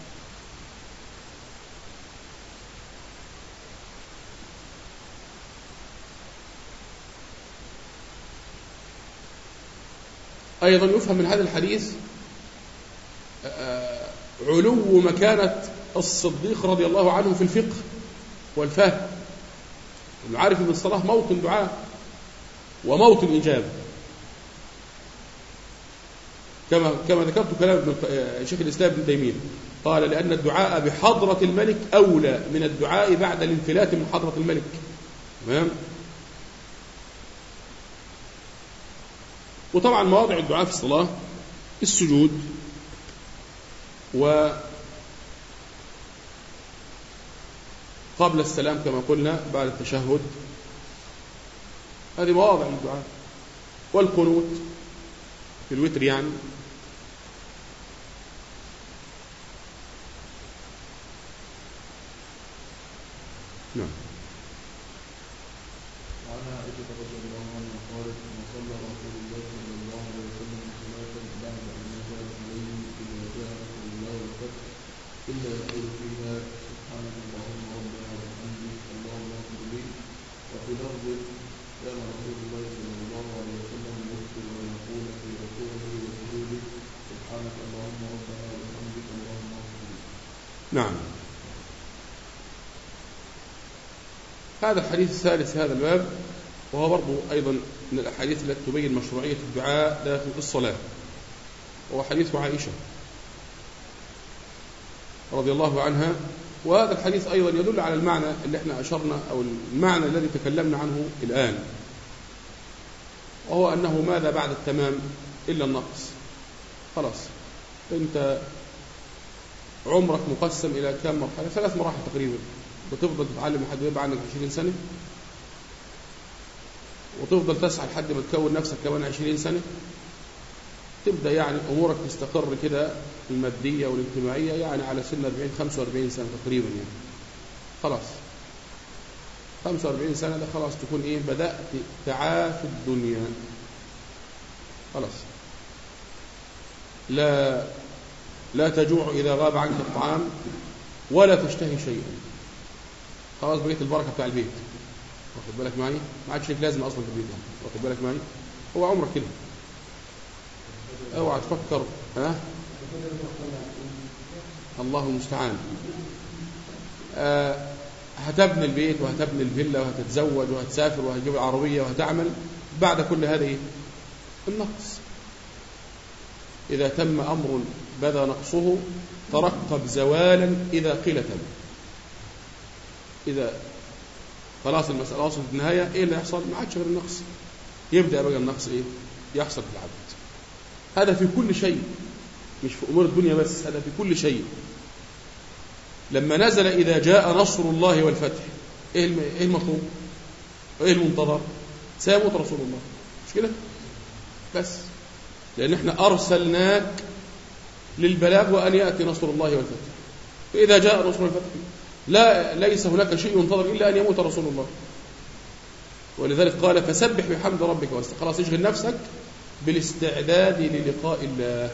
أيضا يفهم من هذا الحديث علو مكانة الصديق رضي الله عنه في الفقه والفهم، عارف أن الصلاة موطن دعاء وموطن إجابة، كما كما ذكرت كلام شيخ الإسلام ابن تيمية، قال لأن الدعاء بحضرة الملك أولى من الدعاء بعد الانفلات من حضرة الملك. تمام. وطبعا مواضع الدعاء في الصلاة السجود وقبل السلام كما قلنا بعد التشهد، هذه مواضع الدعاء، والقنوت في الوتر يعني. نعم.
وعن عائشة رضي الله عنها قالت: ما صلى رسول الله صلى الله عليه وسلم صلاة بعد أن نزلت عليه إذا جاء نصر الله والفتح إلا يقول فيها سبحانك اللهم ربنا وبحمدك اللهم اغفر لي. وفي لفظ كان رسول الله صلى الله عليه وسلم يذكر ويقول في ركوعه وسجوده سبحانك اللهم ربنا وبحمدك اللهم اغفر لي.
نعم. هذا الحديث الثالث في هذا الباب، وهو برضو أيضا من الأحاديث التي تبين مشروعية الدعاء داخل الصلاة، وهو حديث عائشة رضي الله عنها. وهذا الحديث أيضا يدل على المعنى اللي احنا أشرنا، أو المعنى الذي تكلمنا عنه الآن، وهو أنه ماذا بعد التمام إلا النقص. خلاص أنت عمرك مقسم إلى كم مرحلة؟ ثلاث مراحل تقريبا، وتفضل تتعلم لحد ما يبقى عندك عشرين سنة، وتفضل تسعى لحد ما تكون نفسك كمان عشرين سنة، تبدأ يعني أمورك تستقر كده المادية والاجتماعية يعني على سن أربعين خمسة وأربعين سنة تقريبا يعني. خلاص خمسة وأربعين سنة ده خلاص تكون إيه؟ بدأت تعافي الدنيا. خلاص لا لا تجوع إذا غاب عنك الطعام ولا تشتهي شيئا. خلاص بقيت البركة بتاع البيت، واخد بالك معي؟ ما عادش لك لازم أصلا في البيت يعني. واخد بالك معي؟ هو عمرك كده، اوعى تفكر ها الله المستعان. آه هتبني البيت وهتبني الفيلا وهتتزوج وهتسافر وهتجيب العربية وهتعمل، بعد كل هذا ايه؟ النقص. إذا تم أمر بدا نقصه ترقب زوالا إذا قيل تم. إذا خلاص المسألة وصلت النهاية، إيه اللي يحصل؟ ما عادش غير النقص. يبدأ بقى النقص إيه؟ يحصل في العبد. هذا في كل شيء، مش في أمور الدنيا بس، هذا في كل شيء. لما نزل إذا جاء نصر الله والفتح، إيه المطلوب؟ إيه المنتظر؟ سيموت رسول الله، مش كده؟ بس لأن احنا أرسلناك للبلاغ وأن يأتي نصر الله والفتح. فإذا جاء نصر والفتح لا ليس هناك شيء ينتظر إلا أن يموت رسول الله. ولذلك قال فسبح بحمد ربك واستغفر. خلاص اشغل نفسك بالاستعداد للقاء الله.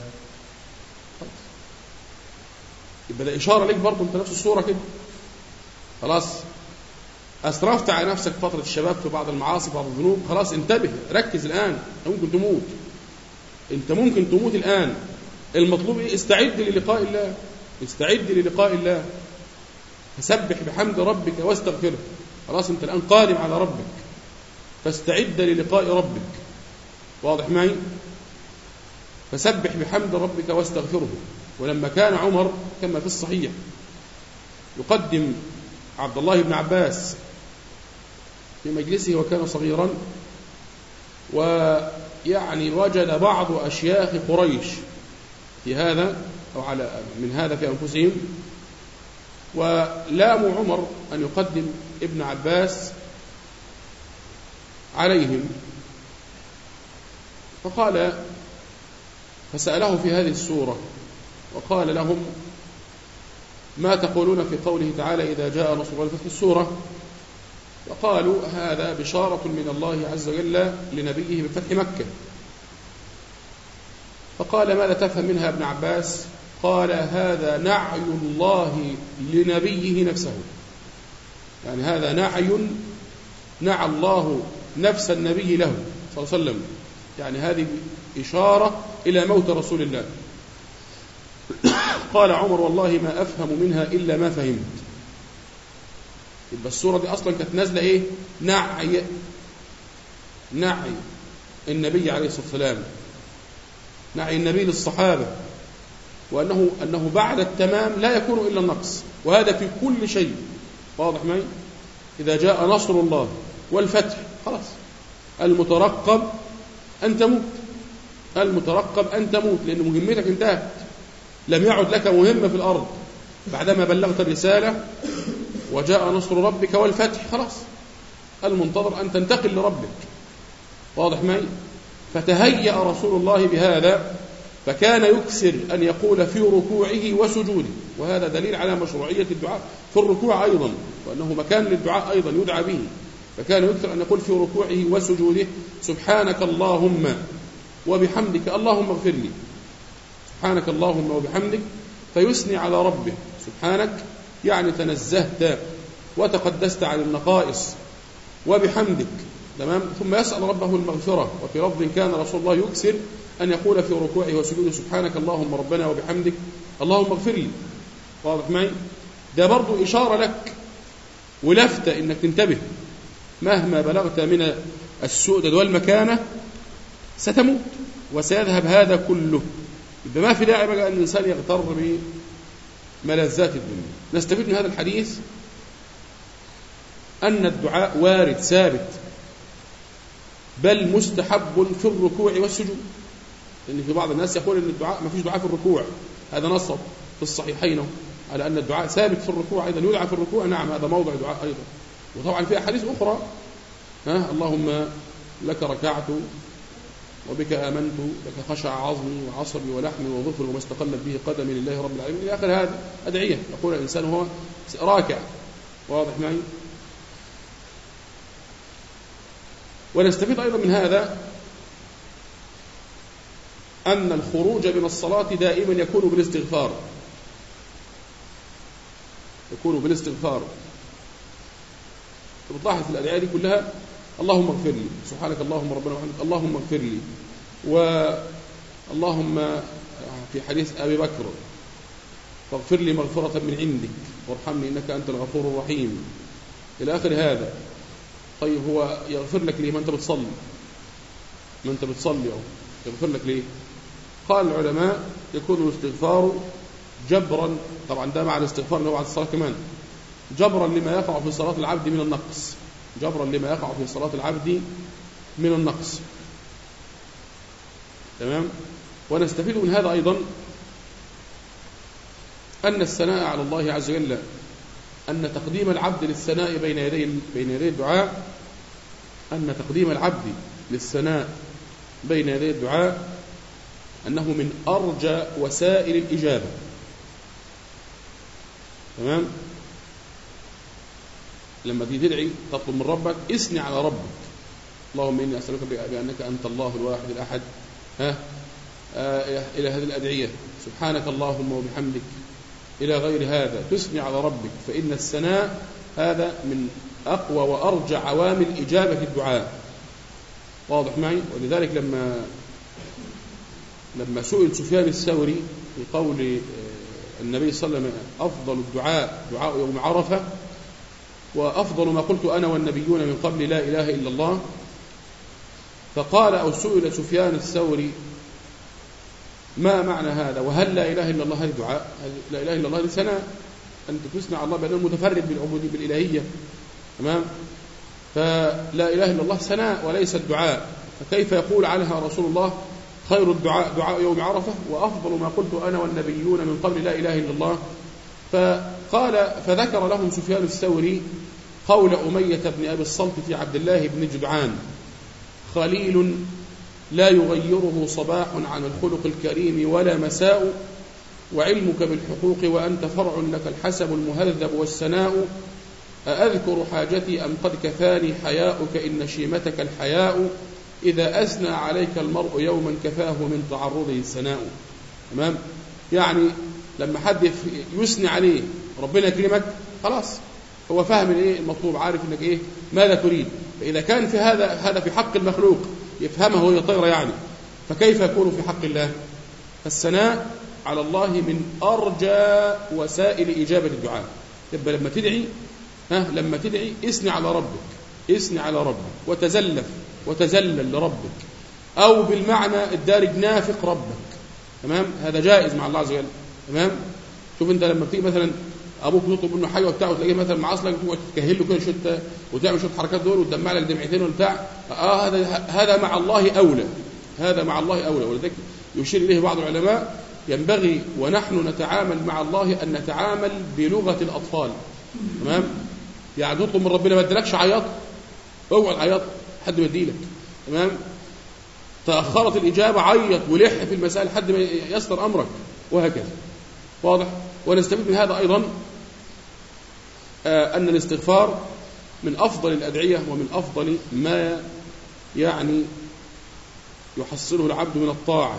يبقى ده إشارة لك برضه أنت نفس الصورة كده. خلاص أسرفت على نفسك فترة الشباب في بعض المعاصي بعض الذنوب، خلاص انتبه ركز الآن، أنت ممكن تموت، أنت ممكن تموت الآن. المطلوب إيه؟ استعد للقاء الله، استعد للقاء الله. فسبح بحمد ربك واستغفره. خلاص أنت الآن قادم على ربك، فاستعد للقاء ربك. واضح معي؟ فسبح بحمد ربك واستغفره. ولما كان عمر كما في الصحيح يقدم عبد الله بن عباس في مجلسه وكان صغيرا، ويعني وجد بعض أشياخ قريش في هذا أو على من هذا في أنفسهم، ولاموا عمر أن يقدم ابن عباس عليهم، فقال فسأله في هذه السورة وقال لهم ما تقولون في قوله تعالى إذا جاء نصر الله في السورة؟ وقالوا هذا بشارة من الله عز وجل لنبيه بفتح مكة. فقال ماذا تفهم منها ابن عباس؟ قال هذا نعي الله لنبيه نفسه، يعني هذا نعي نعى الله نفس النبي له صلى الله عليه وسلم، يعني هذه إشارة إلى موت رسول الله. قال عمر والله ما أفهم منها إلا ما فهمت. يبقى السورة دي أصلا كانت نازلة إيه؟ نعي نعي النبي عليه الصلاة والسلام، نعي النبي للصحابة، وأنه أنه بعد التمام لا يكون إلا النقص، وهذا في كل شيء. واضح معي؟ إذا جاء نصر الله والفتح خلاص، المترقب أن تموت، المترقب أن تموت، لأن مهمتك انتهت، لم يعد لك مهمة في الأرض بعدما بلغت الرسالة وجاء نصر ربك والفتح، خلاص المنتظر أن تنتقل لربك. واضح معي؟ فتهيأ رسول الله بهذا، فكان يكثر أن يقول في ركوعه وسجوده، وهذا دليل على مشروعية الدعاء في الركوع أيضا، وأنه مكان للدعاء أيضا يدعى به. فكان يكثر أن يقول في ركوعه وسجوده سبحانك اللهم وبحمدك اللهم اغفر لي، سبحانك اللهم وبحمدك، فيثني على ربه. سبحانك يعني تنزهت وتقدست عن النقائص، وبحمدك، تمام، ثم يسأل ربه المغفرة. وفي لفظ كان رسول الله يكثر أن يقول في ركوعه وسجوده سبحانك اللهم ربنا وبحمدك اللهم اغفر لي. واضح معي؟ ده برضو إشارة لك ولفتة إنك تنتبه، مهما بلغت من السؤدد والمكانة ستموت وسيذهب هذا كله. يبقى ما في داعي بقى أن الإنسان يغتر بملذات الدنيا. نستفيد من هذا الحديث أن الدعاء وارد ثابت، بل مستحب في الركوع والسجود، لأن في بعض الناس يقول أن الدعاء ما فيش دعاء في الركوع، هذا نص في الصحيحين على أن الدعاء ثابت في الركوع أيضا، يدعى في الركوع، نعم هذا موضع دعاء أيضا. وطبعا في أحاديث أخرى، ها اللهم لك ركعت وبك آمنت، لك خشع عظمي وعصبي ولحمي وظفري وما استقلت به قدمي لله رب العالمين إلى آخر هذا أدعية يقول الإنسان وهو راكع. واضح معي؟ ونستفيد أيضا من هذا أن الخروج من الصلاة دائما يكون بالاستغفار، يكون بالاستغفار. بتلاحظ في الأدعية دي كلها اللهم اغفر لي، سبحانك اللهم ربنا وبحمدك اللهم اغفر لي، واللهم في حديث أبي بكر فاغفر لي مغفرة من عندك وارحمني إنك أنت الغفور الرحيم إلى آخر هذا. طيب هو يغفر لك ليه؟ ما أنت بتصلي، ما أنت بتصلي أو يغفر لك ليه؟ قال العلماء يكون الاستغفار جبرا، طبعا ده مع الاستغفار اللي هو بعد الصلاة كمان، جبرا لما يقع في صلاة العبد من النقص، جبرا لما يقع في صلاة العبد من النقص. تمام. ونستفيد من هذا أيضا أن الثناء على الله عز وجل، أن تقديم العبد للثناء بين يدي بين يدي الدعاء، أن تقديم العبد للثناء بين يدي الدعاء أنه من أرجى وسائل الإجابة. تمام. لما تيجي تدعي تطلب من ربك اثني على ربك، اللهم إني أسألك بأنك أنت الله الواحد الأحد، ها آه إلى هذه الأدعية، سبحانك اللهم وبحمدك إلى غير هذا، تثني على ربك، فإن الثناء هذا من أقوى وأرجى عوامل إجابة الدعاء. واضح معي؟ ولذلك لما لما سئل سفيان الثوري في قول النبي صلى الله عليه وسلم أفضل الدعاء دعاء يوم عرفة، وأفضل ما قلت أنا والنبيون من قبل لا إله إلا الله، فقال أو سئل سفيان الثوري ما معنى هذا؟ وهل لا إله إلا الله هذه دعاء؟ لا إله إلا الله هذه ثناء، أنت تثنى على الله بأنه المتفرد بالعبودية بالإلهية. تمام. فلا إله إلا الله ثناء وليس الدعاء، فكيف يقول عنها رسول الله خير الدعاء دعاء يوم عرفة وأفضل ما قلت أنا والنبيون من قبل لا إله إلا الله؟ فقال فذكر لهم سفيان الثوري قول أمية بن أبي الصلت في عبد الله بن جدعان: خليل لا يغيره صباح عن الخلق الكريم ولا مساء، وعلمك بالحقوق وأنت فرع لك الحسب المهذب والسناء. أأذكر حاجتي أم قد كفاني حياؤك إن شيمتك الحياء. إذا أثنى عليك المرء يوما كفاه من تعرضه الثناء. تمام؟ يعني لما حد يثني عليه ربنا يكرمك خلاص هو فاهم الايه المطلوب، عارف انك ايه ماذا تريد. فإذا كان في هذا هذا في حق المخلوق يفهمه ويطير يعني، فكيف يكون في حق الله؟ فالثناء على الله من أرجى وسائل إجابة الدعاء. يبقى لما تدعي ها لما تدعي اثني على ربك، اثني على ربك وتزلف وتزلل لربك، أو بالمعنى الدارج نافق ربك. تمام؟ هذا جائز مع الله عز وجل. تمام؟ شوف انت لما بتيجي مثلا ابوك يطلب منه حاجه وبتاع وتلاقيه مثلا معاصلك تقعد تكهل له كده شويه وتعمل شويه حركات دول وتدمع لك دمعتين وبتاع، اه هذا هذا مع الله اولى، هذا مع الله اولى. ولذلك يشير اليه بعض العلماء ينبغي ونحن نتعامل مع الله ان نتعامل بلغه الاطفال. تمام؟ يعني تطلب من ربنا ما ادلكش عياط، اوعى عياط حد ما يديلك. تمام؟ تاخرت الاجابه عيط ولح في المسائل لحد ما يستر امرك، وهكذا. واضح؟ ونستفيد من هذا أيضا آه أن الاستغفار من أفضل الأدعية ومن أفضل ما يعني يحصله العبد من الطاعة.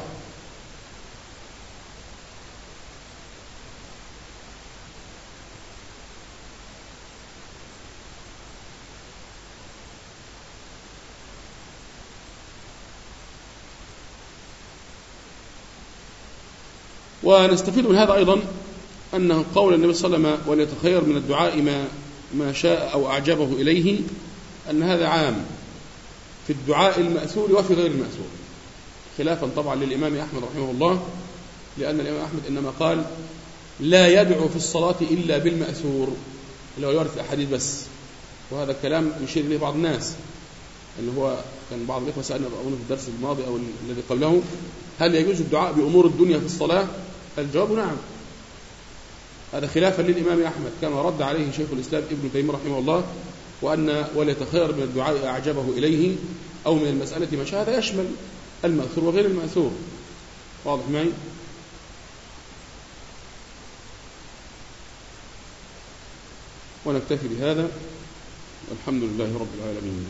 ونستفيد من هذا أيضا أنه قول النبي صلى الله عليه وسلم وليتخير من الدعاء ما ما شاء أو أعجبه إليه، أن هذا عام في الدعاء المأثور وفي غير المأثور، خلافا طبعا للإمام أحمد رحمه الله، لأن الإمام أحمد إنما قال لا يدعو في الصلاة إلا بالمأثور اللي هو يورث الأحاديث بس. وهذا الكلام يشير إليه بعض الناس، اللي هو كان بعض الإخوة سألنا في الدرس الماضي أو الذي قبله هل يجوز الدعاء بأمور الدنيا في الصلاة؟ الجواب نعم. هذا خلافا للإمام أحمد كما رد عليه شيخ الإسلام ابن تيمية رحمه الله، وأن وليتخير من الدعاء أعجبه إليه أو من المسألة ما شاء، هذا يشمل المأثور وغير المأثور. واضح معي؟ ونكتفي بهذا والحمد لله رب العالمين.